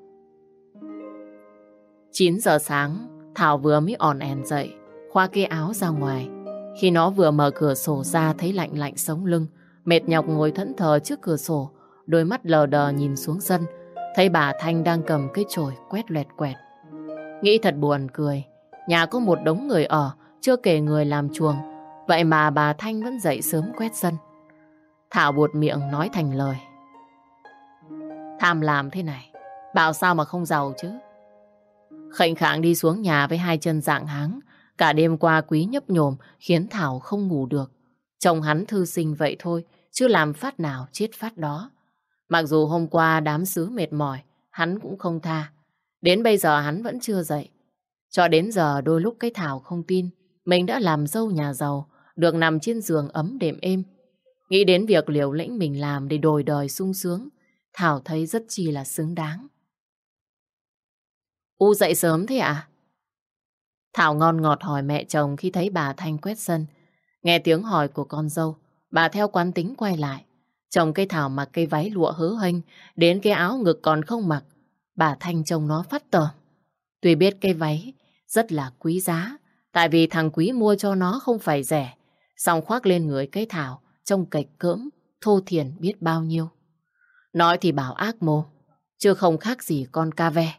9 giờ sáng, Thảo vừa mới òn ẻn dậy, khoác cái áo ra ngoài. Khi nó vừa mở cửa sổ ra thấy lạnh lạnh sống lưng, mệt nhọc ngồi thẫn thờ trước cửa sổ, đôi mắt lờ đờ nhìn xuống sân, thấy bà Thanh đang cầm cái chổi quét loẹt quẹt. Nghĩ thật buồn cười, nhà có một đống người ở, chưa kể người làm chuồng, vậy mà bà Thanh vẫn dậy sớm quét sân. Thảo buột miệng nói thành lời. Tham làm thế này, bảo sao mà không giàu chứ. Khệnh khạng đi xuống nhà với hai chân rạng háng. Cả đêm qua Quý nhấp nhổm khiến Thảo không ngủ được. Chồng hắn thư sinh vậy thôi, chứ làm phát nào chết phát đó. Mặc dù hôm qua đám xứ mệt mỏi, hắn cũng không tha. Đến bây giờ hắn vẫn chưa dậy. Cho đến giờ đôi lúc cái Thảo không tin mình đã làm dâu nhà giàu, được nằm trên giường ấm đệm êm. Nghĩ đến việc liều lĩnh mình làm để đổi đời sung sướng, Thảo thấy rất chi là xứng đáng. U dậy sớm thế à? Thảo ngon ngọt hỏi mẹ chồng khi thấy bà Thanh quét sân. Nghe tiếng hỏi của con dâu, bà theo quán tính quay lại. Chồng cây Thảo mặc cây váy lụa hớ hênh, đến cái áo ngực còn không mặc. Bà Thanh trông nó phát tởm. Tuy biết cây váy rất là quý giá, tại vì thằng Quý mua cho nó không phải rẻ, song khoác lên người cây Thảo trông cạch cỡm, thô thiển biết bao nhiêu. Nói thì bảo ác mồm, chứ không khác gì con ca ve.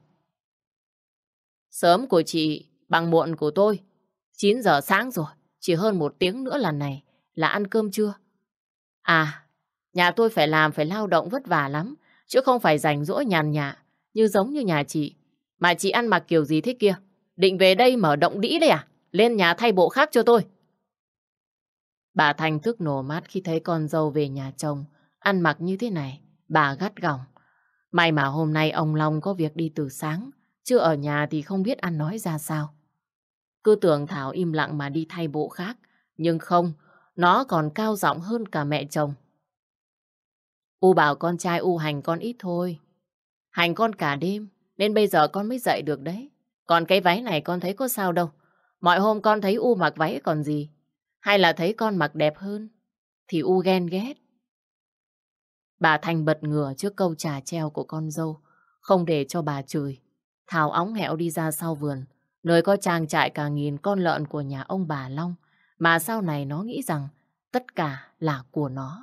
Sớm của chị bằng muộn của tôi. 9 giờ sáng rồi, chỉ hơn 1 tiếng nữa là này, là ăn cơm trưa. À, nhà tôi phải làm, phải lao động vất vả lắm, chứ không phải rảnh rỗi nhàn nhã, như giống như nhà chị. Mà chị ăn mặc kiểu gì thế kia? Định về đây mở động đĩ đây à? Lên nhà thay bộ khác cho tôi. Bà Thanh tức nổ mát khi thấy con dâu về nhà chồng, ăn mặc như thế này, bà gắt gỏng. May mà hôm nay ông Long có việc đi từ sáng, chứ ở nhà thì không biết ăn nói ra sao. Cứ tưởng Thảo im lặng mà đi thay bộ khác, nhưng không, nó còn cao giọng hơn cả mẹ chồng. U bảo con trai U hành con ít thôi. Hành con cả đêm, nên bây giờ con mới dậy được đấy. Còn cái váy này con thấy có sao đâu. Mọi hôm con thấy U mặc váy còn gì. Hay là thấy con mặc đẹp hơn, thì U ghen ghét. Bà Thanh bật ngửa trước câu trà treo của con dâu. không để cho bà chửi. Thảo óng hẹo đi ra sau vườn, nơi có trang trại cả nghìn con lợn của nhà ông bà Long, mà sau này nó nghĩ rằng tất cả là của nó.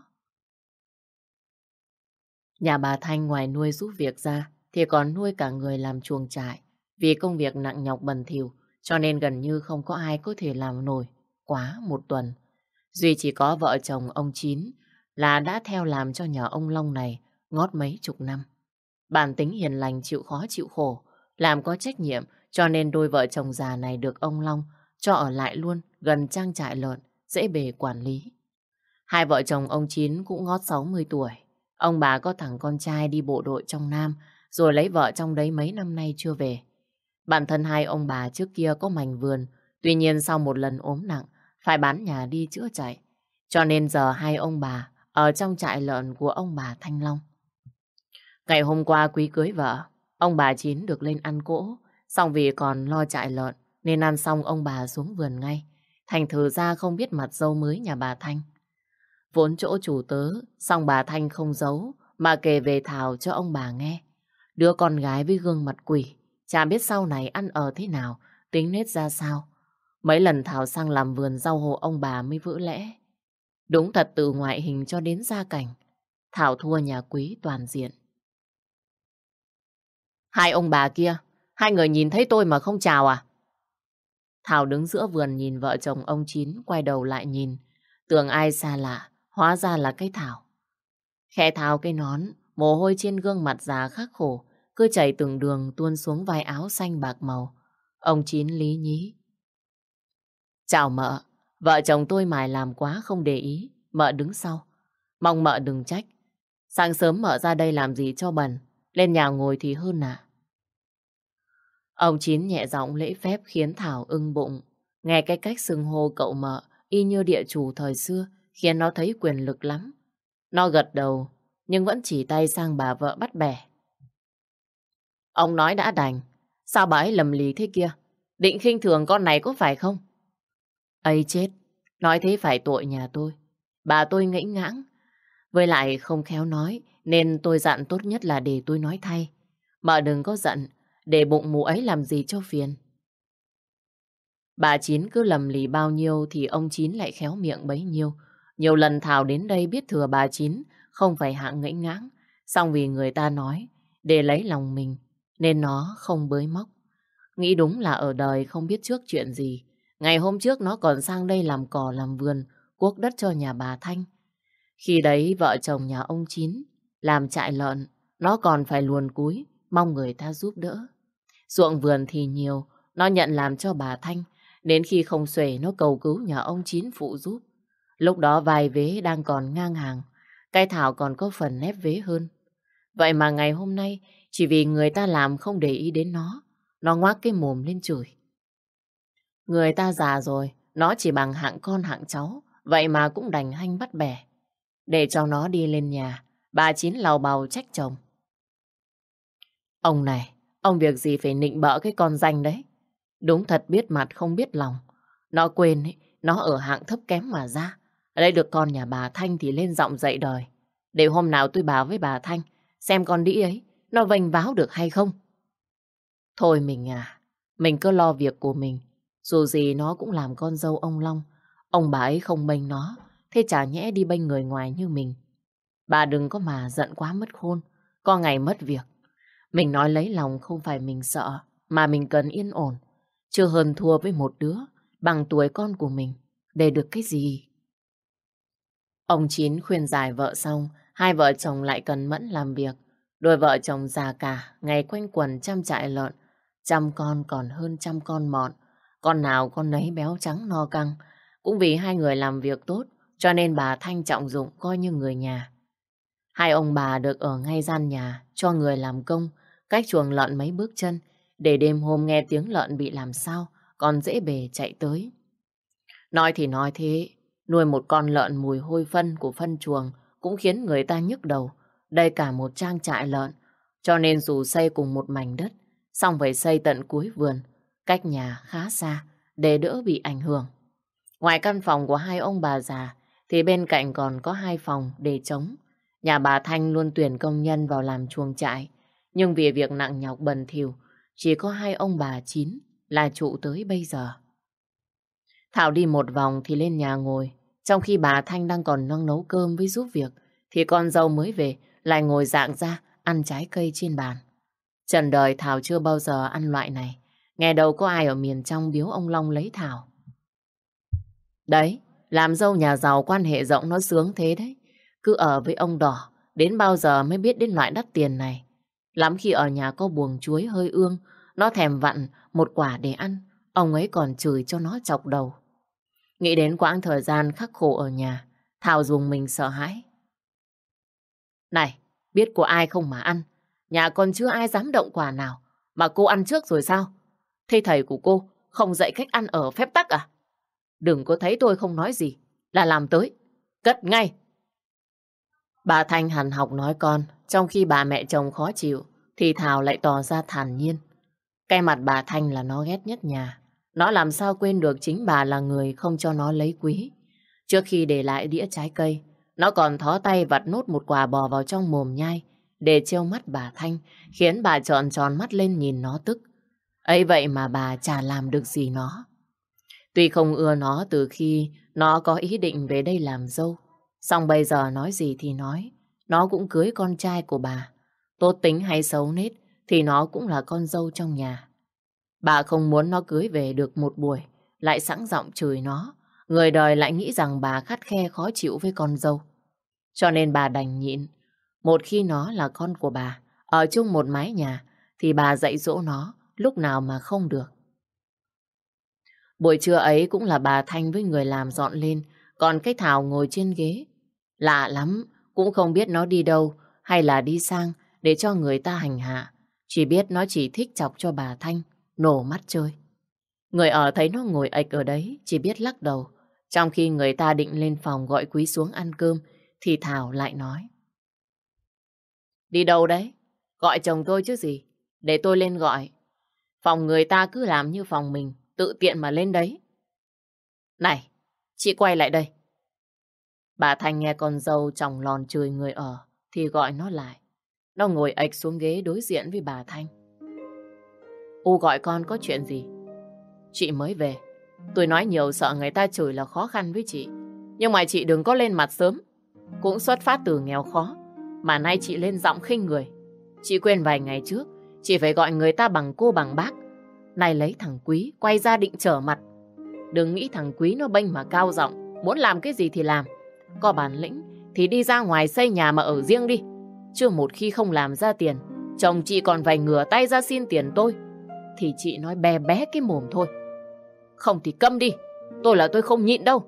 Nhà bà Thanh ngoài nuôi giúp việc ra, thì còn nuôi cả người làm chuồng trại. Vì công việc nặng nhọc bần thỉu, cho nên gần như không có ai có thể làm nổi quá một tuần. Duy chỉ có vợ chồng ông Chín là đã theo làm cho nhà ông Long này ngót mấy chục năm. Bản tính hiền lành chịu khó chịu khổ, làm có trách nhiệm, cho nên đôi vợ chồng già này được ông Long cho ở lại luôn gần trang trại lợn, dễ bề quản lý. Hai vợ chồng ông Chín cũng ngót 60 tuổi. Ông bà có thằng con trai đi bộ đội trong Nam, rồi lấy vợ trong đấy mấy năm nay chưa về. Bản thân hai ông bà trước kia có mảnh vườn, tuy nhiên sau một lần ốm nặng, phải bán nhà đi chữa chạy. Cho nên giờ hai ông bà ở trong trại lợn của ông bà Thanh Long. Ngày hôm qua Quý cưới vợ, ông bà Chín được lên ăn cỗ, xong vì còn lo trại lợn, nên ăn xong ông bà xuống vườn ngay. Thành thử ra không biết mặt dâu mới nhà bà Thanh. Vốn chỗ chủ tớ, xong bà Thanh không giấu, mà kể về Thảo cho ông bà nghe. Đứa con gái với gương mặt quỷ, chả biết sau này ăn ở thế nào, tính nết ra sao. Mấy lần Thảo sang làm vườn rau hộ ông bà mới vỡ lẽ. Đúng thật từ ngoại hình cho đến gia cảnh, Thảo thua nhà Quý toàn diện. Hai ông bà kia, hai người nhìn thấy tôi mà không chào à? Thảo đứng giữa vườn nhìn vợ chồng ông Chín quay đầu lại nhìn. Tưởng ai xa lạ, hóa ra là cái Thảo. Khẽ tháo cái nón, mồ hôi trên gương mặt già khắc khổ, cứ chảy từng đường tuôn xuống vai áo xanh bạc màu. Ông Chín lý nhí. Chào mợ, vợ chồng tôi mải làm quá không để ý, mợ đứng sau. Mong mợ đừng trách. Sáng sớm mợ ra đây làm gì cho bẩn, lên nhà ngồi thì hơn à. Ông Chín nhẹ giọng lễ phép khiến Thảo ưng bụng. Nghe cái cách xưng hô cậu mợ y như địa chủ thời xưa khiến nó thấy quyền lực lắm. Nó gật đầu nhưng vẫn chỉ tay sang bà vợ bắt bẻ. Ông nói đã đành, sao bà ấy lầm lì thế kia? Định khinh thường con này có phải không? Ây chết, nói thế phải tội nhà tôi. Bà tôi ngẫy ngãng, với lại không khéo nói nên tôi dặn tốt nhất là để tôi nói thay. Mợ đừng có giận, để bụng mụ ấy làm gì cho phiền. Bà Chín cứ lầm lì bao nhiêu thì ông Chín lại khéo miệng bấy nhiêu. Nhiều lần Thảo đến đây biết thừa bà Chín không phải hạng ngẫy ngãng, song vì người ta nói để lấy lòng mình nên nó không bới móc. Nghĩ đúng là ở đời không biết trước chuyện gì. Ngày hôm trước nó còn sang đây làm cỏ làm vườn, cuốc đất cho nhà bà Thanh. Khi đấy vợ chồng nhà ông Chín làm trại lợn, nó còn phải luồn cúi mong người ta giúp đỡ. Ruộng vườn thì nhiều, nó nhận làm cho bà Thanh. Đến khi không xuể nó cầu cứu nhà ông Chín phụ giúp. Lúc đó vài vế đang còn ngang hàng, cái Thảo còn có phần nép vế hơn. Vậy mà ngày hôm nay, chỉ vì người ta làm không để ý đến nó ngoác cái mồm lên chửi. Người ta già rồi, nó chỉ bằng hạng con hạng cháu, vậy mà cũng đành hanh bắt bẻ. Để cho nó đi lên nhà, bà Chín lầu bầu trách chồng. Ông này, ông việc gì phải nịnh bợ cái con danh đấy. Đúng thật biết mặt không biết lòng. Nó quên ấy, nó ở hạng thấp kém mà ra. Ở đây được con nhà bà Thanh thì lên giọng dạy đời. Để hôm nào tôi báo với bà Thanh, xem con đĩ ấy, nó vênh váo được hay không. Thôi mình à, mình cứ lo việc của mình. Dù gì nó cũng làm con dâu ông Long. Ông bà ấy không bênh nó, thế chả nhẽ đi bênh người ngoài như mình. Bà đừng có mà giận quá mất khôn, có ngày mất việc. Mình nói lấy lòng không phải mình sợ, mà mình cần yên ổn. Chưa hơn thua với một đứa bằng tuổi con của mình, để được cái gì? Ông Chín khuyên giải vợ xong, hai vợ chồng lại cần mẫn làm việc. Đôi vợ chồng già cả, ngày quanh quần chăm trại lợn, chăm con còn hơn chăm con mọn. Con nào con nấy béo trắng no căng. Cũng vì hai người làm việc tốt, cho nên bà Thanh trọng dụng coi như người nhà. Hai ông bà được ở ngay gian nhà, cho người làm công, cách chuồng lợn mấy bước chân, để đêm hôm nghe tiếng lợn bị làm sao, còn dễ bề chạy tới. Nói thì nói thế, nuôi một con lợn mùi hôi phân của phân chuồng cũng khiến người ta nhức đầu. Đây cả một trang trại lợn, cho nên dù xây cùng một mảnh đất, xong phải xây tận cuối vườn, cách nhà khá xa, để đỡ bị ảnh hưởng. Ngoài căn phòng của hai ông bà già, thì bên cạnh còn có hai phòng để trống. Nhà bà Thanh luôn tuyển công nhân vào làm chuồng trại, Nhưng vì việc nặng nhọc bần thỉu, chỉ có hai ông bà Chín là trụ tới bây giờ. Thảo đi một vòng thì lên nhà ngồi. Trong khi bà Thanh đang còn đang nấu cơm với giúp việc, thì con dâu mới về lại ngồi rạng ra ăn trái cây trên bàn. Trần đời Thảo chưa bao giờ ăn loại này. Nghe đâu có ai ở miền trong biếu ông Long lấy Thảo. Đấy, làm dâu nhà giàu quan hệ rộng nó sướng thế đấy. Cứ ở với ông Đỏ, đến bao giờ mới biết đến loại đắt tiền này. Lắm khi ở nhà có buồng chuối hơi ương, nó thèm vặn một quả để ăn, ông ấy còn chửi cho nó chọc đầu. Nghĩ đến quãng thời gian khắc khổ ở nhà, Thảo dùng mình sợ hãi. Này, biết của ai không mà ăn, nhà còn chưa ai dám động quả nào, mà cô ăn trước rồi sao? Thế thầy của cô không dạy cách ăn ở phép tắc à? Đừng có thấy tôi không nói gì, là làm tới. Cất ngay. Bà Thanh hằn học nói con, trong khi bà mẹ chồng khó chịu, thì Thảo lại tỏ ra thản nhiên. Cái mặt bà Thanh là nó ghét nhất nhà. Nó làm sao quên được chính bà là người không cho nó lấy quý. Trước khi để lại đĩa trái cây, nó còn thó tay vặt nốt một quả bò vào trong mồm nhai để trêu mắt bà Thanh, khiến bà tròn tròn mắt lên nhìn nó tức. Ấy vậy mà bà chả làm được gì nó. Tuy không ưa nó từ khi nó có ý định về đây làm dâu, song bây giờ nói gì thì nói, nó cũng cưới con trai của bà. Tốt tính hay xấu nết thì nó cũng là con dâu trong nhà. Bà không muốn nó cưới về được một buổi, lại sẵn giọng chửi nó. Người đời lại nghĩ rằng bà khắt khe khó chịu với con dâu. Cho nên bà đành nhịn. Một khi nó là con của bà, ở chung một mái nhà, thì bà dạy dỗ nó lúc nào mà không được. Buổi trưa ấy cũng là bà Thanh với người làm dọn lên, còn cái Thảo ngồi trên ghế. Lạ lắm, cũng không biết nó đi đâu hay là đi sang để cho người ta hành hạ. Chỉ biết nó chỉ thích chọc cho bà Thanh, nổ mắt chơi. Người ở thấy nó ngồi ệch ở đấy, chỉ biết lắc đầu. Trong khi người ta định lên phòng gọi Quý xuống ăn cơm, thì Thảo lại nói. Đi đâu đấy? Gọi chồng tôi chứ gì. Để tôi lên gọi. Phòng người ta cứ làm như phòng mình, tự tiện mà lên đấy. Này, chị quay lại đây. Bà Thanh nghe con dâu chòng lòn chửi người ở, thì gọi nó lại. Nó ngồi ệch xuống ghế đối diện với bà Thanh. U gọi con có chuyện gì? Chị mới về. Tôi nói nhiều sợ người ta chửi là khó khăn với chị. Nhưng mà chị đừng có lên mặt sớm. Cũng xuất phát từ nghèo khó, mà nay chị lên giọng khinh người. Chị quên vài ngày trước, chị phải gọi người ta bằng cô bằng bác. Này lấy thằng Quý, quay ra định trở mặt. Đừng nghĩ thằng Quý nó bênh mà cao giọng, muốn làm cái gì thì làm. Có bản lĩnh thì đi ra ngoài xây nhà mà ở riêng đi. Chứ một khi không làm ra tiền, chồng chị còn phải ngửa tay ra xin tiền tôi, thì chị nói bé bé cái mồm thôi. Không thì câm đi, tôi không nhịn đâu.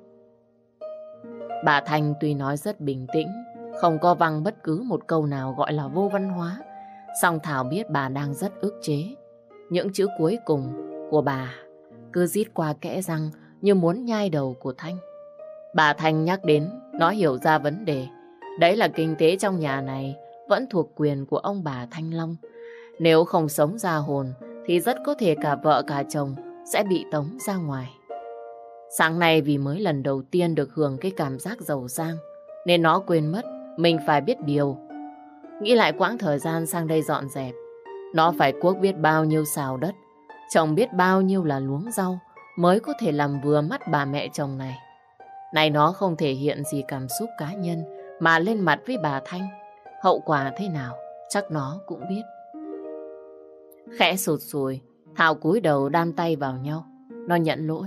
Bà Thanh tuy nói rất bình tĩnh, không có văng bất cứ một câu nào gọi là vô văn hóa, song Thảo biết bà đang rất ức chế. Những chữ cuối cùng của bà cứ rít qua kẽ răng như muốn nhai đầu của Thanh. Bà Thanh nhắc đến, nó hiểu ra vấn đề. Đấy là kinh tế trong nhà này vẫn thuộc quyền của ông bà Thanh Long. Nếu không sống ra hồn thì rất có thể cả vợ cả chồng sẽ bị tống ra ngoài. Sáng nay vì mới lần đầu tiên được hưởng cái cảm giác giàu sang, nên nó quên mất mình phải biết điều. Nghĩ lại quãng thời gian sang đây dọn dẹp, nó phải cuốc biết bao nhiêu xào đất, trồng biết bao nhiêu là luống rau mới có thể làm vừa mắt bà mẹ chồng này. Này nó không thể hiện gì cảm xúc cá nhân mà lên mặt với bà Thanh. Hậu quả thế nào chắc nó cũng biết. Khẽ sụt sùi, Thảo cúi đầu đan tay vào nhau. Nó nhận lỗi.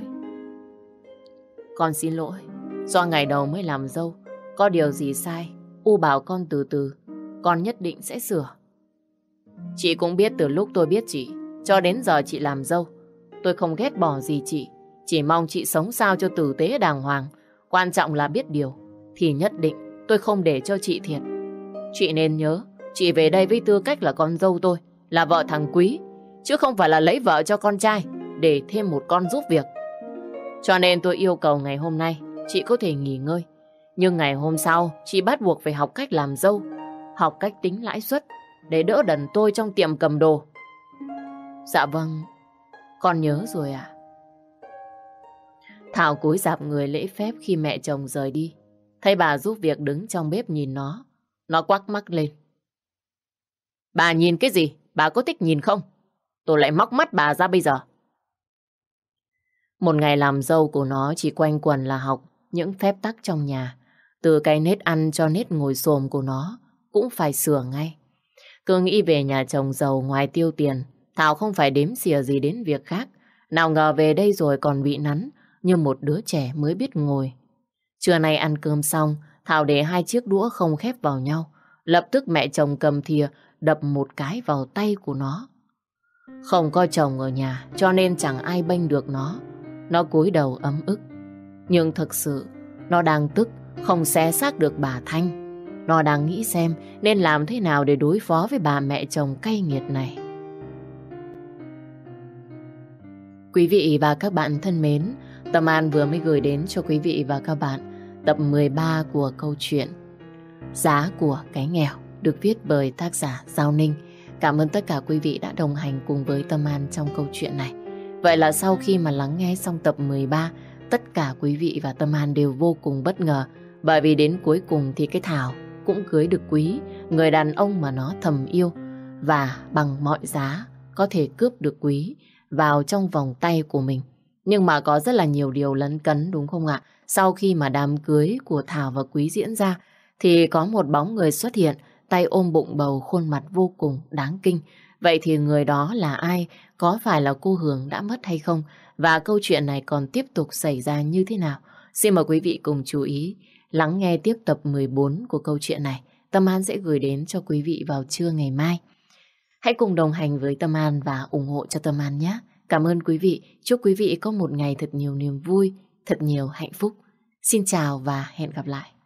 Con xin lỗi, do ngày đầu mới làm dâu, có điều gì sai, U bảo con từ từ, con nhất định sẽ sửa. Chị cũng biết từ lúc tôi biết chị, cho đến giờ chị làm dâu, tôi không ghét bỏ gì chị, chỉ mong chị sống sao cho tử tế đàng hoàng. Quan trọng là biết điều, thì nhất định tôi không để cho chị thiệt. Chị nên nhớ, chị về đây với tư cách là con dâu tôi, là vợ thằng Quý, chứ không phải là lấy vợ cho con trai để thêm một con giúp việc. Cho nên tôi yêu cầu ngày hôm nay chị có thể nghỉ ngơi, nhưng ngày hôm sau chị bắt buộc phải học cách làm dâu, học cách tính lãi suất để đỡ đần tôi trong tiệm cầm đồ. Dạ vâng, con nhớ rồi ạ. Thảo cúi rạp người lễ phép khi mẹ chồng rời đi. Thấy bà giúp việc đứng trong bếp nhìn nó quắc mắt lên. Bà nhìn cái gì? Bà có thích nhìn không? Tôi lại móc mắt bà ra bây giờ. Một ngày làm dâu của nó chỉ quanh quẩn là học những phép tắc trong nhà. Từ cái nết ăn cho nết ngồi xổm của nó cũng phải sửa ngay. Cứ nghĩ về nhà chồng giàu ngoài tiêu tiền, Thảo không phải đếm xỉa gì đến việc khác. Nào ngờ về đây rồi còn bị nắn như một đứa trẻ mới biết ngồi. Trưa nay ăn cơm xong, Thảo để hai chiếc đũa không khép vào nhau. Lập tức mẹ chồng cầm thìa đập một cái vào tay của nó. Không có chồng ở nhà cho nên chẳng ai bênh được nó. Nó cúi đầu ấm ức. Nhưng thực sự nó đang tức không xé xác được bà Thanh. Nó đang nghĩ xem nên làm thế nào để đối phó với bà mẹ chồng cay nghiệt này. Quý vị và các bạn thân mến, Tâm An vừa mới gửi đến cho quý vị và các bạn tập 13 của câu chuyện Giá của cái nghèo, được viết bởi tác giả Giao Ninh. Cảm ơn tất cả quý vị đã đồng hành cùng với Tâm An trong câu chuyện này. Vậy là sau khi mà lắng nghe xong tập 13, tất cả quý vị và Tâm An đều vô cùng bất ngờ. Bởi vì đến cuối cùng thì cái Thảo cũng cưới được Quý, người đàn ông mà nó thầm yêu, và bằng mọi giá có thể cướp được Quý vào trong vòng tay của mình. Nhưng mà có rất là nhiều điều lấn cấn đúng không ạ? Sau khi mà đám cưới của Thảo và Quý diễn ra thì có một bóng người xuất hiện, tay ôm bụng bầu, khuôn mặt vô cùng đáng kinh. Vậy thì người đó là ai? Có phải là cô Hường đã mất hay không? Và câu chuyện này còn tiếp tục xảy ra như thế nào? Xin mời quý vị cùng chú ý lắng nghe tiếp tập 14 của câu chuyện này. Tâm An sẽ gửi đến cho quý vị vào trưa ngày mai. Hãy cùng đồng hành với Tâm An và ủng hộ cho Tâm An nhé. Cảm ơn quý vị. Chúc quý vị có một ngày thật nhiều niềm vui, thật nhiều hạnh phúc. Xin chào và hẹn gặp lại.